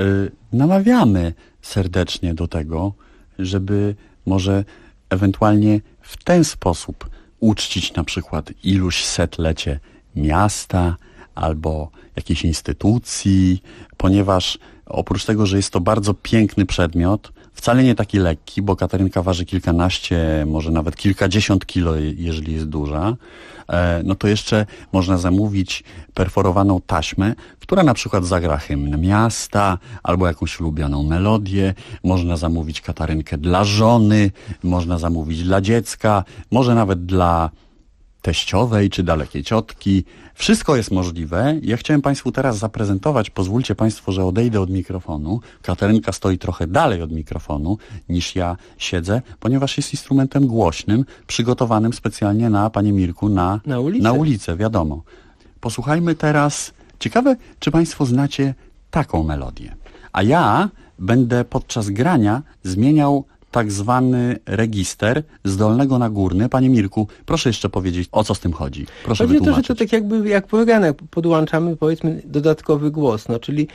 namawiamy serdecznie do tego, żeby może ewentualnie w ten sposób uczcić na przykład iluś setlecie miasta albo jakiejś instytucji, ponieważ oprócz tego, że jest to bardzo piękny przedmiot, wcale nie taki lekki, bo katarynka waży kilkanaście, może nawet kilkadziesiąt kilo, jeżeli jest duża, no to jeszcze można zamówić perforowaną taśmę, która na przykład zagra hymn miasta albo jakąś ulubioną melodię. Można zamówić katarynkę dla żony, można zamówić dla dziecka, może nawet dla teściowej czy dalekiej ciotki. Wszystko jest możliwe. Ja chciałem Państwu teraz zaprezentować, pozwólcie Państwo, że odejdę od mikrofonu. Katarynka stoi trochę dalej od mikrofonu niż ja siedzę, ponieważ jest instrumentem głośnym, przygotowanym specjalnie na, Panie Mirku, na ulicę, wiadomo. Posłuchajmy teraz. Ciekawe, czy Państwo znacie taką melodię. A ja będę podczas grania zmieniał tak zwany register z dolnego na górny. Panie Mirku, proszę jeszcze powiedzieć, o co z tym chodzi. Proszę wytłumaczyć. Chodzi o to, że to tak jakby jak w organach podłączamy, powiedzmy, dodatkowy głos, no, czyli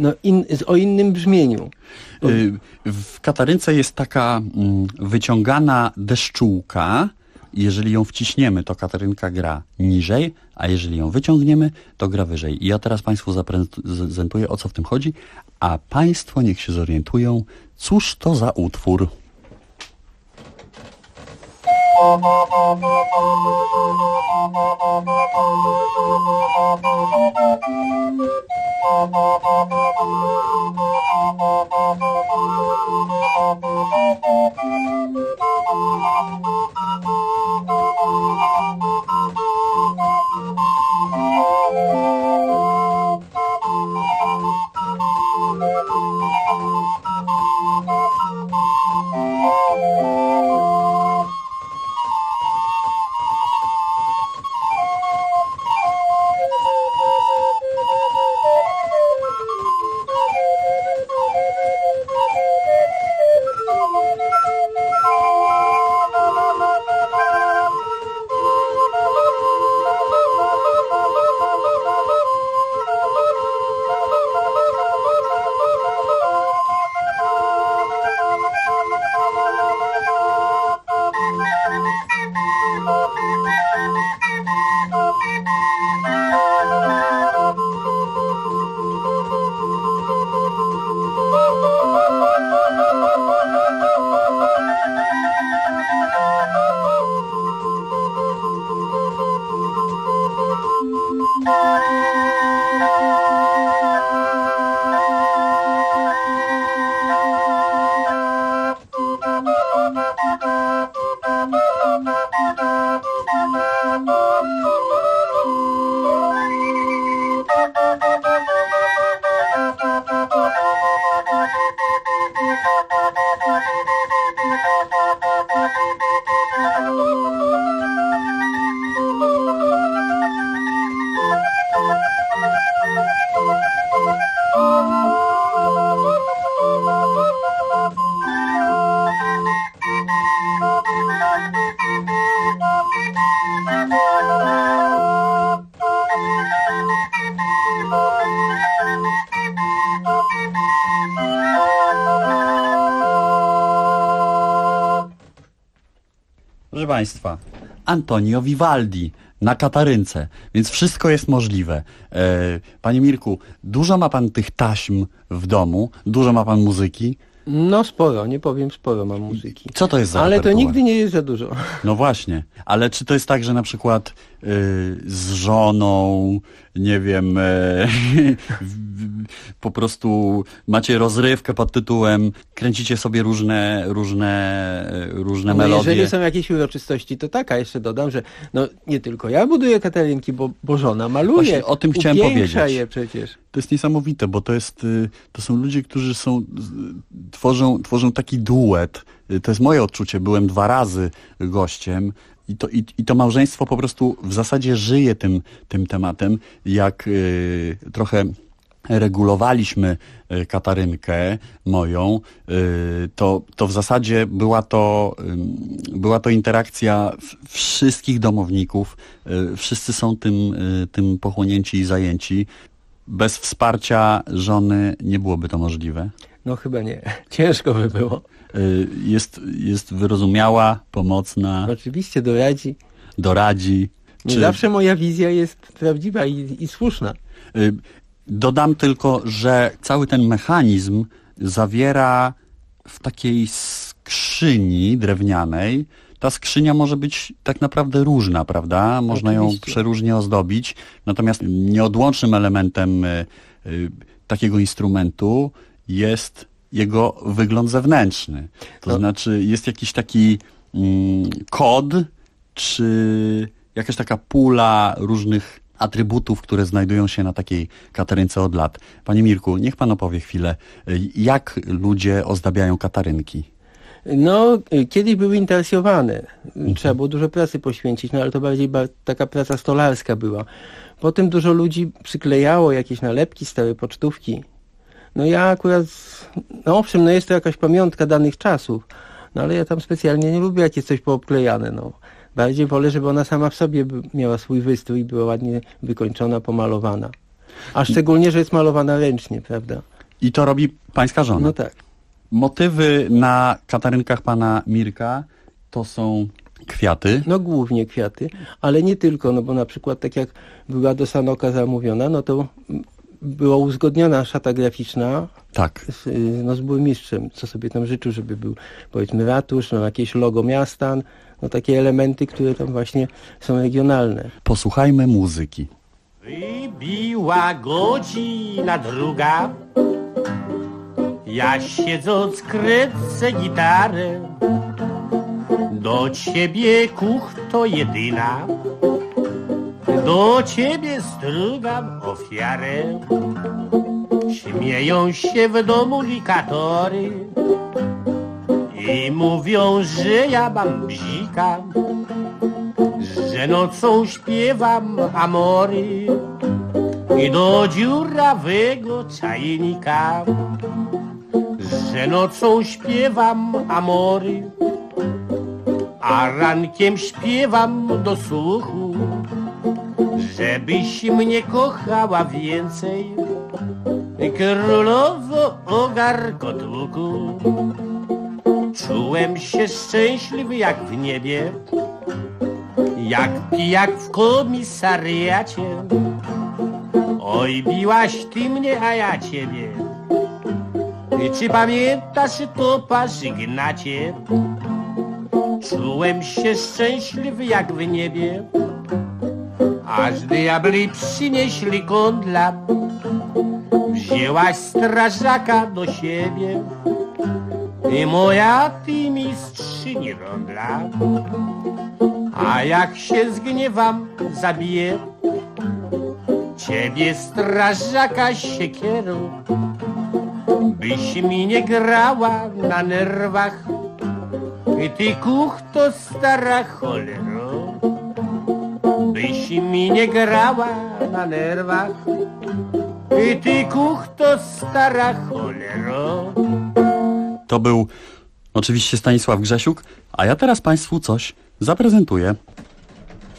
o innym brzmieniu. W katarynce jest taka wyciągana deszczułka. Jeżeli ją wciśniemy, to katarynka gra niżej, a jeżeli ją wyciągniemy, to gra wyżej. I ja teraz Państwu zaprezentuję, o co w tym chodzi, a Państwo niech się zorientują, cóż to za utwór. Proszę Państwa, Antonio Vivaldi na katarynce, więc wszystko jest możliwe. Panie Mirku, dużo ma Pan tych taśm w domu? Dużo ma Pan muzyki? No sporo, nie powiem, sporo mam muzyki. Co to jest za Ale repertuar? to nigdy nie jest za dużo. No właśnie, ale czy to jest tak, że na przykład z żoną, nie wiem, po prostu macie rozrywkę pod tytułem, kręcicie sobie różne No melodie? jeżeli są jakieś uroczystości, to tak, a jeszcze dodam, że no nie tylko ja buduję katarynki, bo żona maluje. Właśnie o tym chciałem powiedzieć. Je przecież. To jest niesamowite, bo to są ludzie, którzy tworzą taki duet. To jest moje odczucie. Byłem 2 razy gościem i to małżeństwo po prostu w zasadzie żyje tym tematem. Jak trochę regulowaliśmy katarynkę moją, to w zasadzie była to interakcja wszystkich domowników. Wszyscy są tym pochłonięci i zajęci. Bez wsparcia żony nie byłoby to możliwe. No chyba nie. Ciężko by było. Jest wyrozumiała, pomocna. Oczywiście doradzi. Nie zawsze moja wizja jest prawdziwa i słuszna. Dodam tylko, że cały ten mechanizm zawiera w takiej skrzyni drewnianej. Ta skrzynia może być tak naprawdę różna, prawda? Można ją przeróżnie ozdobić. Natomiast nieodłącznym elementem takiego instrumentu jest jego wygląd zewnętrzny. To znaczy jest jakiś taki kod, czy jakaś taka pula różnych atrybutów, które znajdują się na takiej katarynce od lat. Panie Mirku, niech Pan opowie chwilę, jak ludzie ozdabiają katarynki? No, kiedyś były interesowane. Trzeba było dużo pracy poświęcić, no ale to bardziej taka praca stolarska była. Potem dużo ludzi przyklejało jakieś nalepki, stare pocztówki. No ja akurat, no owszem, no jest to jakaś pamiątka danych czasów, no ale ja tam specjalnie nie lubię, jak jest coś poobklejane, no. Bardziej wolę, żeby ona sama w sobie miała swój wystrój, była ładnie wykończona, pomalowana. A szczególnie, że jest malowana ręcznie, prawda? I to robi pańska żona? No tak. Motywy na katarynkach pana Mirka to są kwiaty? No głównie kwiaty, ale nie tylko, no bo na przykład tak jak była do Sanoka zamówiona, no to była uzgodniona szata graficzna z burmistrzem, co sobie tam życzył, żeby był powiedzmy ratusz, no jakieś logo miasta, no takie elementy, które tam właśnie są regionalne. Posłuchajmy muzyki. Wybiła godzina 2, ja siedząc kręcę gitarę, do ciebie kuchto jedyna, do ciebie strugam ofiarę. Śmieją się w domu likatory i mówią, że ja mam bzika, że nocą śpiewam amory i do dziurawego czajnika, że nocą śpiewam amory, a rankiem śpiewam do słuchu, żebyś mnie kochała więcej, królowo ogarkotłuku. Czułem się szczęśliwy jak w niebie, jak pijak w komisariacie. Oj, biłaś ty mnie, a ja ciebie. Czy pamiętasz to, Parzygnacie? Czułem się szczęśliwy jak w niebie, aż diabli przynieśli kądla. Wzięłaś strażaka do siebie i moja ty mistrzyni rondla. A jak się zgniewam, zabiję ciebie, strażaka, siekierą, byś mi nie grała na nerwach i ty kuchto stara cholero, byś mi nie grała na nerwach i ty kuchto stara cholero. To był oczywiście Stanisław Grzesiuk, a ja teraz Państwu coś zaprezentuję.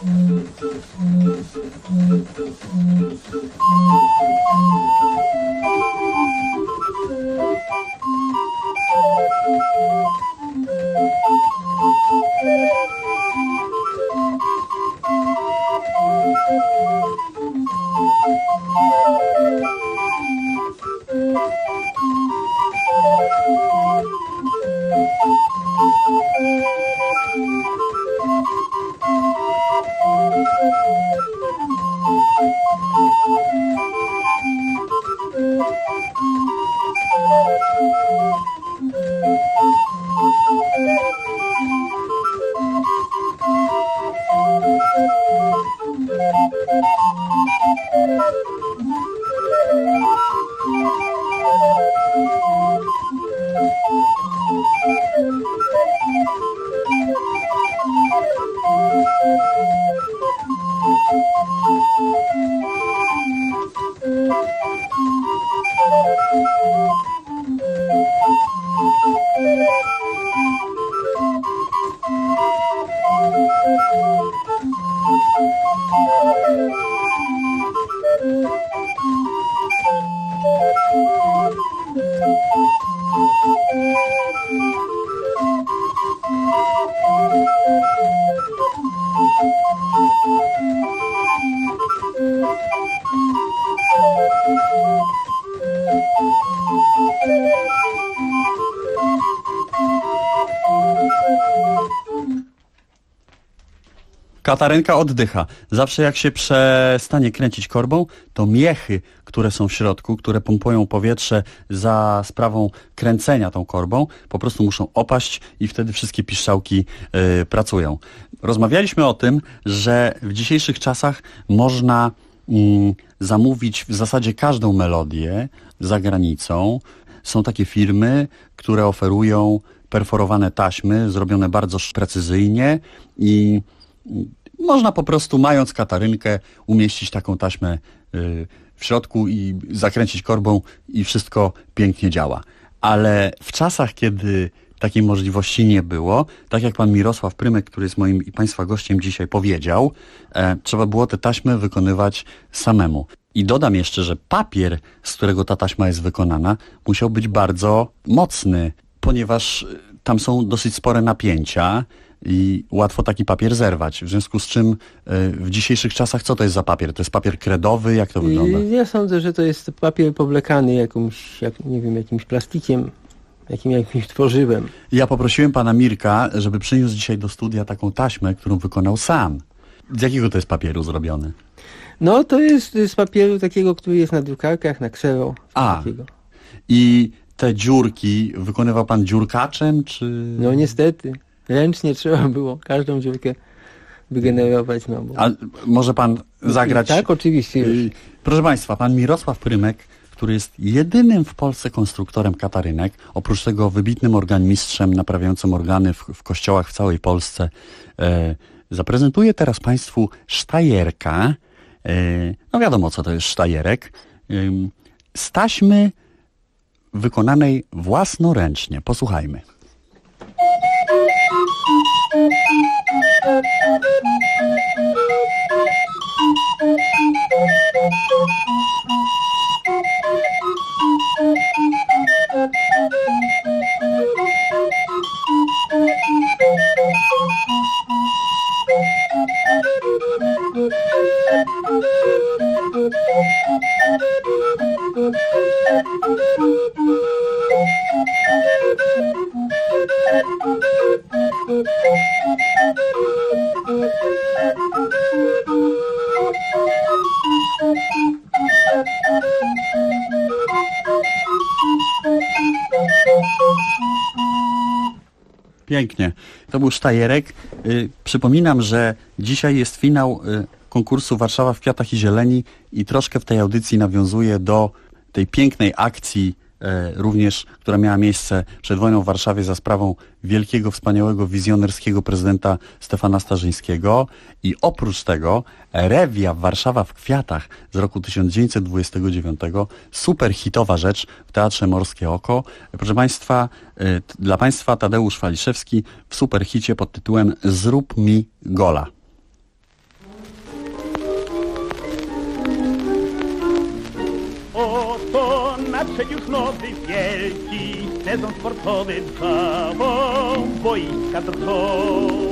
Katarynka oddycha. Zawsze jak się przestanie kręcić korbą, to miechy, które są w środku, które pompują powietrze za sprawą kręcenia tą korbą, po prostu muszą opaść i wtedy wszystkie piszczałki pracują. Rozmawialiśmy o tym, że w dzisiejszych czasach można zamówić w zasadzie każdą melodię za granicą. Są takie firmy, które oferują perforowane taśmy, zrobione bardzo precyzyjnie i można po prostu, mając Katarynkę, umieścić taką taśmę w środku i zakręcić korbą i wszystko pięknie działa. Ale w czasach, kiedy takiej możliwości nie było, tak jak pan Mirosław Prymek, który jest moim i państwa gościem dzisiaj, powiedział, trzeba było te taśmy wykonywać samemu. I dodam jeszcze, że papier, z którego ta taśma jest wykonana, musiał być bardzo mocny, ponieważ tam są dosyć spore napięcia i łatwo taki papier zerwać. W związku z czym w dzisiejszych czasach co to jest za papier? To jest papier kredowy? Jak to wygląda? Ja sądzę, że to jest papier powlekany jakimś plastikiem, jakimś tworzywem. Ja poprosiłem pana Mirka, żeby przyniósł dzisiaj do studia taką taśmę, którą wykonał sam. Z jakiego to jest papieru zrobiony? No to jest z papieru takiego, który jest na drukarkach, na ksero. Takiego. I te dziurki wykonywał pan dziurkaczem, czy... No niestety. Ręcznie trzeba było każdą dziurkę wygenerować. No, bo... A może pan zagrać? Tak, oczywiście. Proszę państwa, pan Mirosław Prymek, który jest jedynym w Polsce konstruktorem katarynek, oprócz tego wybitnym organmistrzem naprawiającym organy w kościołach w całej Polsce, zaprezentuje teraz państwu sztajerka. No wiadomo, co to jest sztajerek. Z taśmy wykonanej własnoręcznie. Posłuchajmy. Pięknie. To był sztajerek. Przypominam, że dzisiaj jest finał konkursu Warszawa w kwiatach i zieleni i troszkę w tej audycji nawiązuje do tej pięknej akcji również, która miała miejsce przed wojną w Warszawie za sprawą wielkiego, wspaniałego, wizjonerskiego prezydenta Stefana Starzyńskiego. I oprócz tego rewia Warszawa w kwiatach z roku 1929, super hitowa rzecz w Teatrze Morskie Oko. Proszę państwa, dla państwa Tadeusz Waliszewski w super hicie pod tytułem Zrób mi gola. Oto nadszedł już nowy, wielki sezon sportowy, trwawą boiska drżą.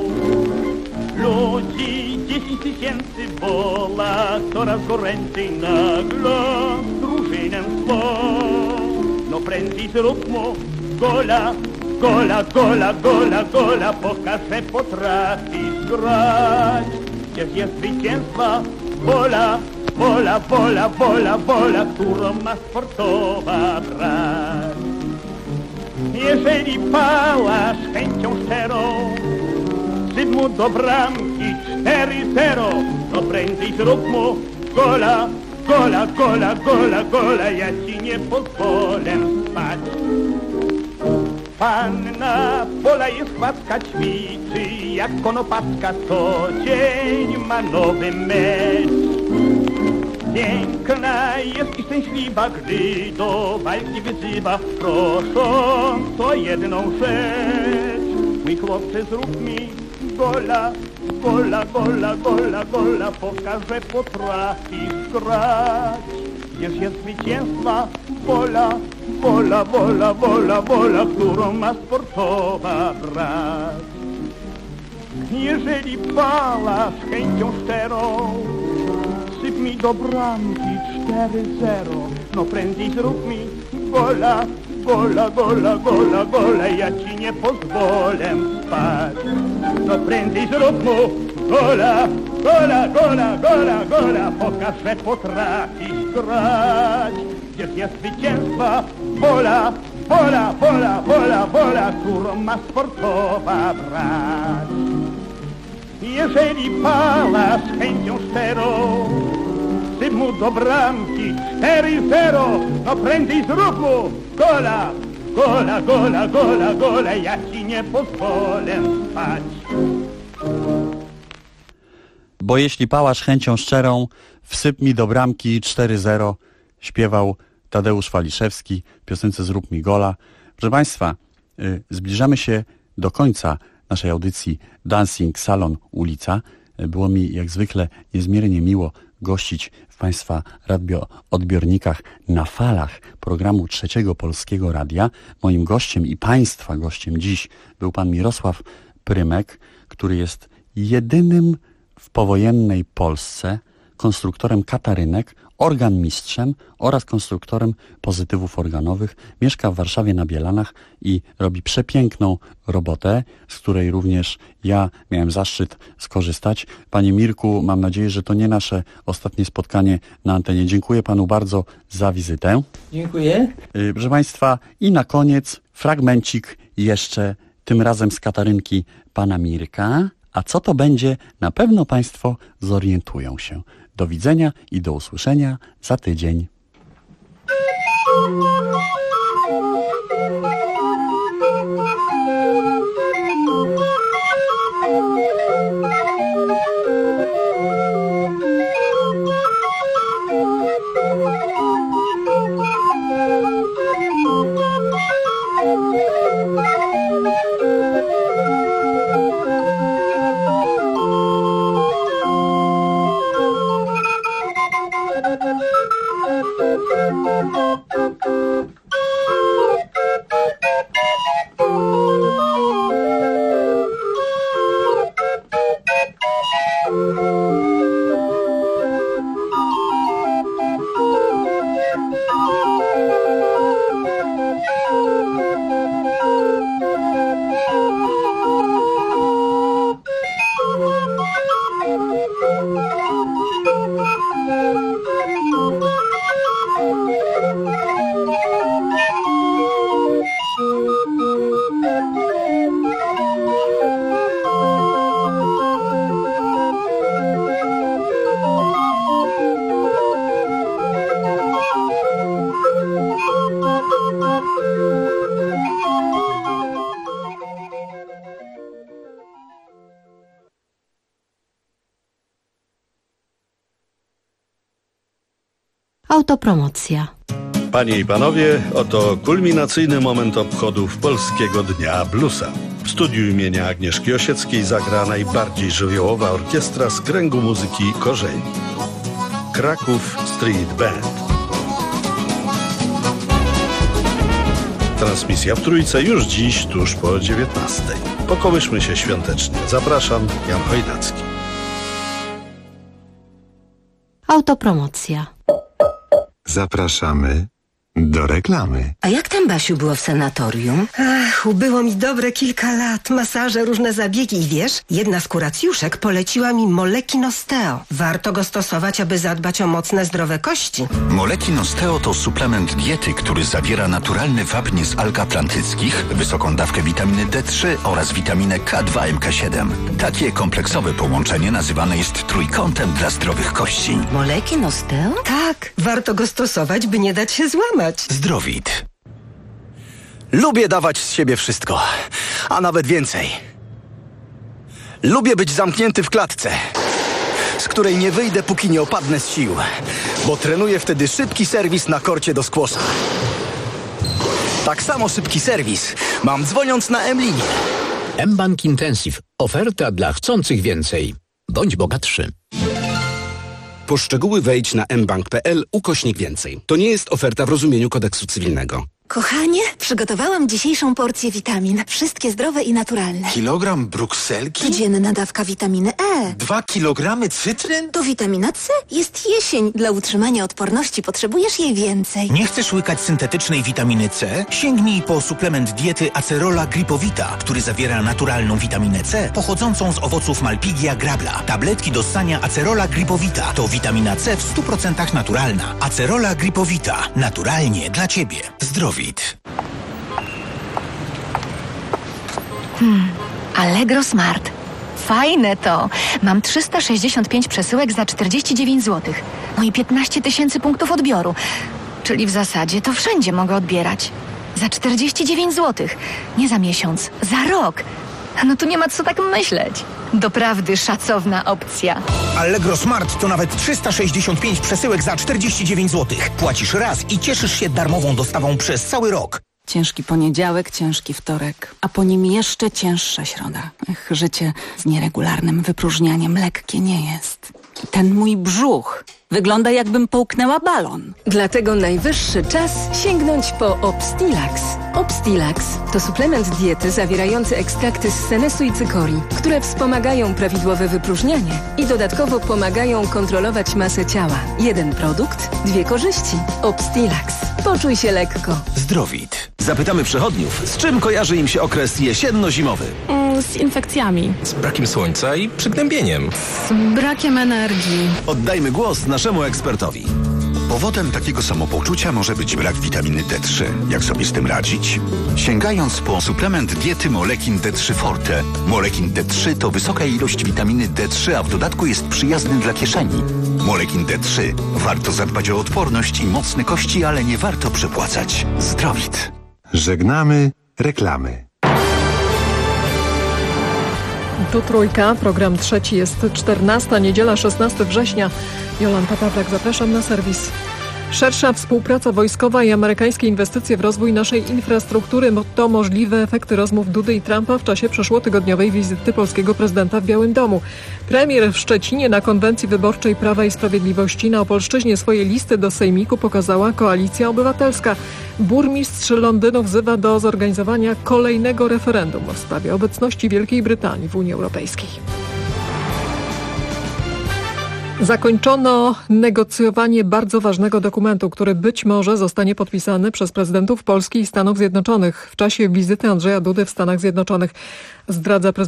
Ludzi 10 tysięcy wola, coraz goręcej nagla drużynę swą. No prędzej zrób mu gola, gola, gola, gola, gola, pokaż, że potrafisz grać. Gdzież jest zwycięstwa wola, wola, wola, wola, wola, którą ma sportowa brać. Jeżeli pałasz chęcią szczerą, syp mu do bramki 4-0, no prędzej zrób mu gola, gola, gola, gola, gola, ja ci nie pozwolę spać. Panna pola jest chłapka, ćwiczy jak konopatka, co dzień ma nowy mecz. Piękna jest i szczęśliwa, gdy do walki wyzywa, prosząc o jedną rzecz. Mój chłopcze, zrób mi gola, gola, gola, gola, gola, pokaż, że potrafisz grać. Gdzież jest zwycięstwa wola, wola, wola, wola, wola, którą ma sportowa brać. Jeżeli pałasz chęcią szczerą, syp mi do bramki 4-0, no prędzej zrób mi gola, gola, gola, gola, gola, ja ci nie pozwolę spać. No prędzej zrób mu gola, gola, gola, gola, gola, pokaż, że potrafisz grać. Gdzież jest zwycięstwa wola, wola, wola, wola, wola, którą ma sportowa brać. Jeżeli pałasz chęcią szczerą, syp mu do bramki 4-0, no prędzej zrób mu gola, gola, gola, gola, gola, ja ci nie pozwolę spać. Bo jeśli pałasz chęcią szczerą, wsyp mi do bramki 4-0, śpiewał Tadeusz Waliszewski w piosence Zrób mi gola. Proszę Państwa, zbliżamy się do końca naszej audycji Dancing Salon Ulica. Było mi jak zwykle niezmiernie miło gościć w Państwa radioodbiornikach na falach programu Trzeciego Polskiego Radia. Moim gościem i Państwa gościem dziś był pan Mirosław Prymek, który jest jedynym w powojennej Polsce konstruktorem katarynek, organmistrzem oraz konstruktorem pozytywów organowych. Mieszka w Warszawie na Bielanach i robi przepiękną robotę, z której również ja miałem zaszczyt skorzystać. Panie Mirku, mam nadzieję, że to nie nasze ostatnie spotkanie na antenie. Dziękuję panu bardzo za wizytę. Dziękuję. Proszę Państwa, i na koniec fragmencik jeszcze, tym razem z katarynki pana Mirka. A co to będzie, na pewno Państwo zorientują się. Do widzenia i do usłyszenia za tydzień. Autopromocja. Panie i panowie, oto kulminacyjny moment obchodów Polskiego Dnia Bluesa. W studiu imienia Agnieszki Osieckiej zagra najbardziej żywiołowa orkiestra z kręgu muzyki Korzeni. Kraków Street Band. Transmisja w Trójce już dziś, tuż po 19:00. Pokołyszmy się świątecznie. Zapraszam, Jan Chojnacki. Autopromocja. Zapraszamy do reklamy. A jak tam, Basiu, było w sanatorium? Ach, ubyło mi dobre kilka lat. Masaże, różne zabiegi i wiesz, jedna z kuracjuszek poleciła mi Molekin Osteo. Warto go stosować, aby zadbać o mocne, zdrowe kości. Molekin Osteo to suplement diety, który zawiera naturalny wapń z alg atlantyckich, wysoką dawkę witaminy D3 oraz witaminę K2 MK7. Takie kompleksowe połączenie nazywane jest trójkątem dla zdrowych kości. Molekin Osteo? Tak, warto go stosować, by nie dać się złamać. Zdrowit. Lubię dawać z siebie wszystko, a nawet więcej. Lubię być zamknięty w klatce, z której nie wyjdę, póki nie opadnę z sił, bo trenuję wtedy szybki serwis na korcie do squasha. Tak samo szybki serwis mam dzwoniąc na M-linię. mBank Intensive. Oferta dla chcących więcej. Bądź bogatszy. Po szczegóły wejdź na mbank.pl/więcej. To nie jest oferta w rozumieniu kodeksu cywilnego. Kochanie, przygotowałam dzisiejszą porcję witamin. Wszystkie zdrowe i naturalne. Kilogram brukselki? Codzienna dawka witaminy E. 2 kilogramy cytryn? To witamina C. Jest jesień. Dla utrzymania odporności potrzebujesz jej więcej. Nie chcesz łykać syntetycznej witaminy C? Sięgnij po suplement diety Acerola Gripowita, który zawiera naturalną witaminę C pochodzącą z owoców Malpighia grabla. Tabletki do ssania Acerola Gripowita to witamina C w 100% naturalna. Acerola Gripowita. Naturalnie dla Ciebie. Zdrowit. Allegro Smart. Fajne to. Mam 365 przesyłek za 49 zł. No i 15 000 punktów odbioru. Czyli w zasadzie to wszędzie mogę odbierać. Za 49 zł. Nie za miesiąc, za rok. No tu nie ma co tak myśleć. Doprawdy szacowna opcja. Allegro Smart to nawet 365 przesyłek za 49 zł. Płacisz raz i cieszysz się darmową dostawą przez cały rok. Ciężki poniedziałek, ciężki wtorek, a po nim jeszcze cięższa środa. Życie z nieregularnym wypróżnianiem lekkie nie jest. I ten mój brzuch wygląda, jakbym połknęła balon. Dlatego najwyższy czas sięgnąć po Obstilax. Obstilax to suplement diety zawierający ekstrakty z senesu i cykorii, które wspomagają prawidłowe wypróżnianie i dodatkowo pomagają kontrolować masę ciała. Jeden produkt, dwie korzyści. Obstilax. Poczuj się lekko. Zdrowit. Zapytamy przechodniów, z czym kojarzy im się okres jesienno-zimowy. Z infekcjami. Z brakiem słońca i przygnębieniem. Z brakiem energii. Oddajmy głos naszemu ekspertowi. Powodem takiego samopoczucia może być brak witaminy D3. Jak sobie z tym radzić? Sięgając po suplement diety Molekin D3 Forte. Molekin D3 to wysoka ilość witaminy D3, a w dodatku jest przyjazny dla kieszeni. Molekin D3. Warto zadbać o odporność i mocne kości, ale nie warto przepłacać. Zdrowit. Żegnamy reklamy. Tu Trójka, program trzeci, jest 14, niedziela 16 września. Jolanta Pawlak, zapraszam na serwis. Szersza współpraca wojskowa i amerykańskie inwestycje w rozwój naszej infrastruktury to możliwe efekty rozmów Dudy i Trumpa w czasie przeszłotygodniowej wizyty polskiego prezydenta w Białym Domu. Premier w Szczecinie na konwencji wyborczej Prawa i Sprawiedliwości na Opolszczyźnie swoje listy do sejmiku pokazała Koalicja Obywatelska. Burmistrz Londynu wzywa do zorganizowania kolejnego referendum w sprawie obecności Wielkiej Brytanii w Unii Europejskiej. Zakończono negocjowanie bardzo ważnego dokumentu, który być może zostanie podpisany przez prezydentów Polski i Stanów Zjednoczonych w czasie wizyty Andrzeja Dudy w Stanach Zjednoczonych, zdradza prezydent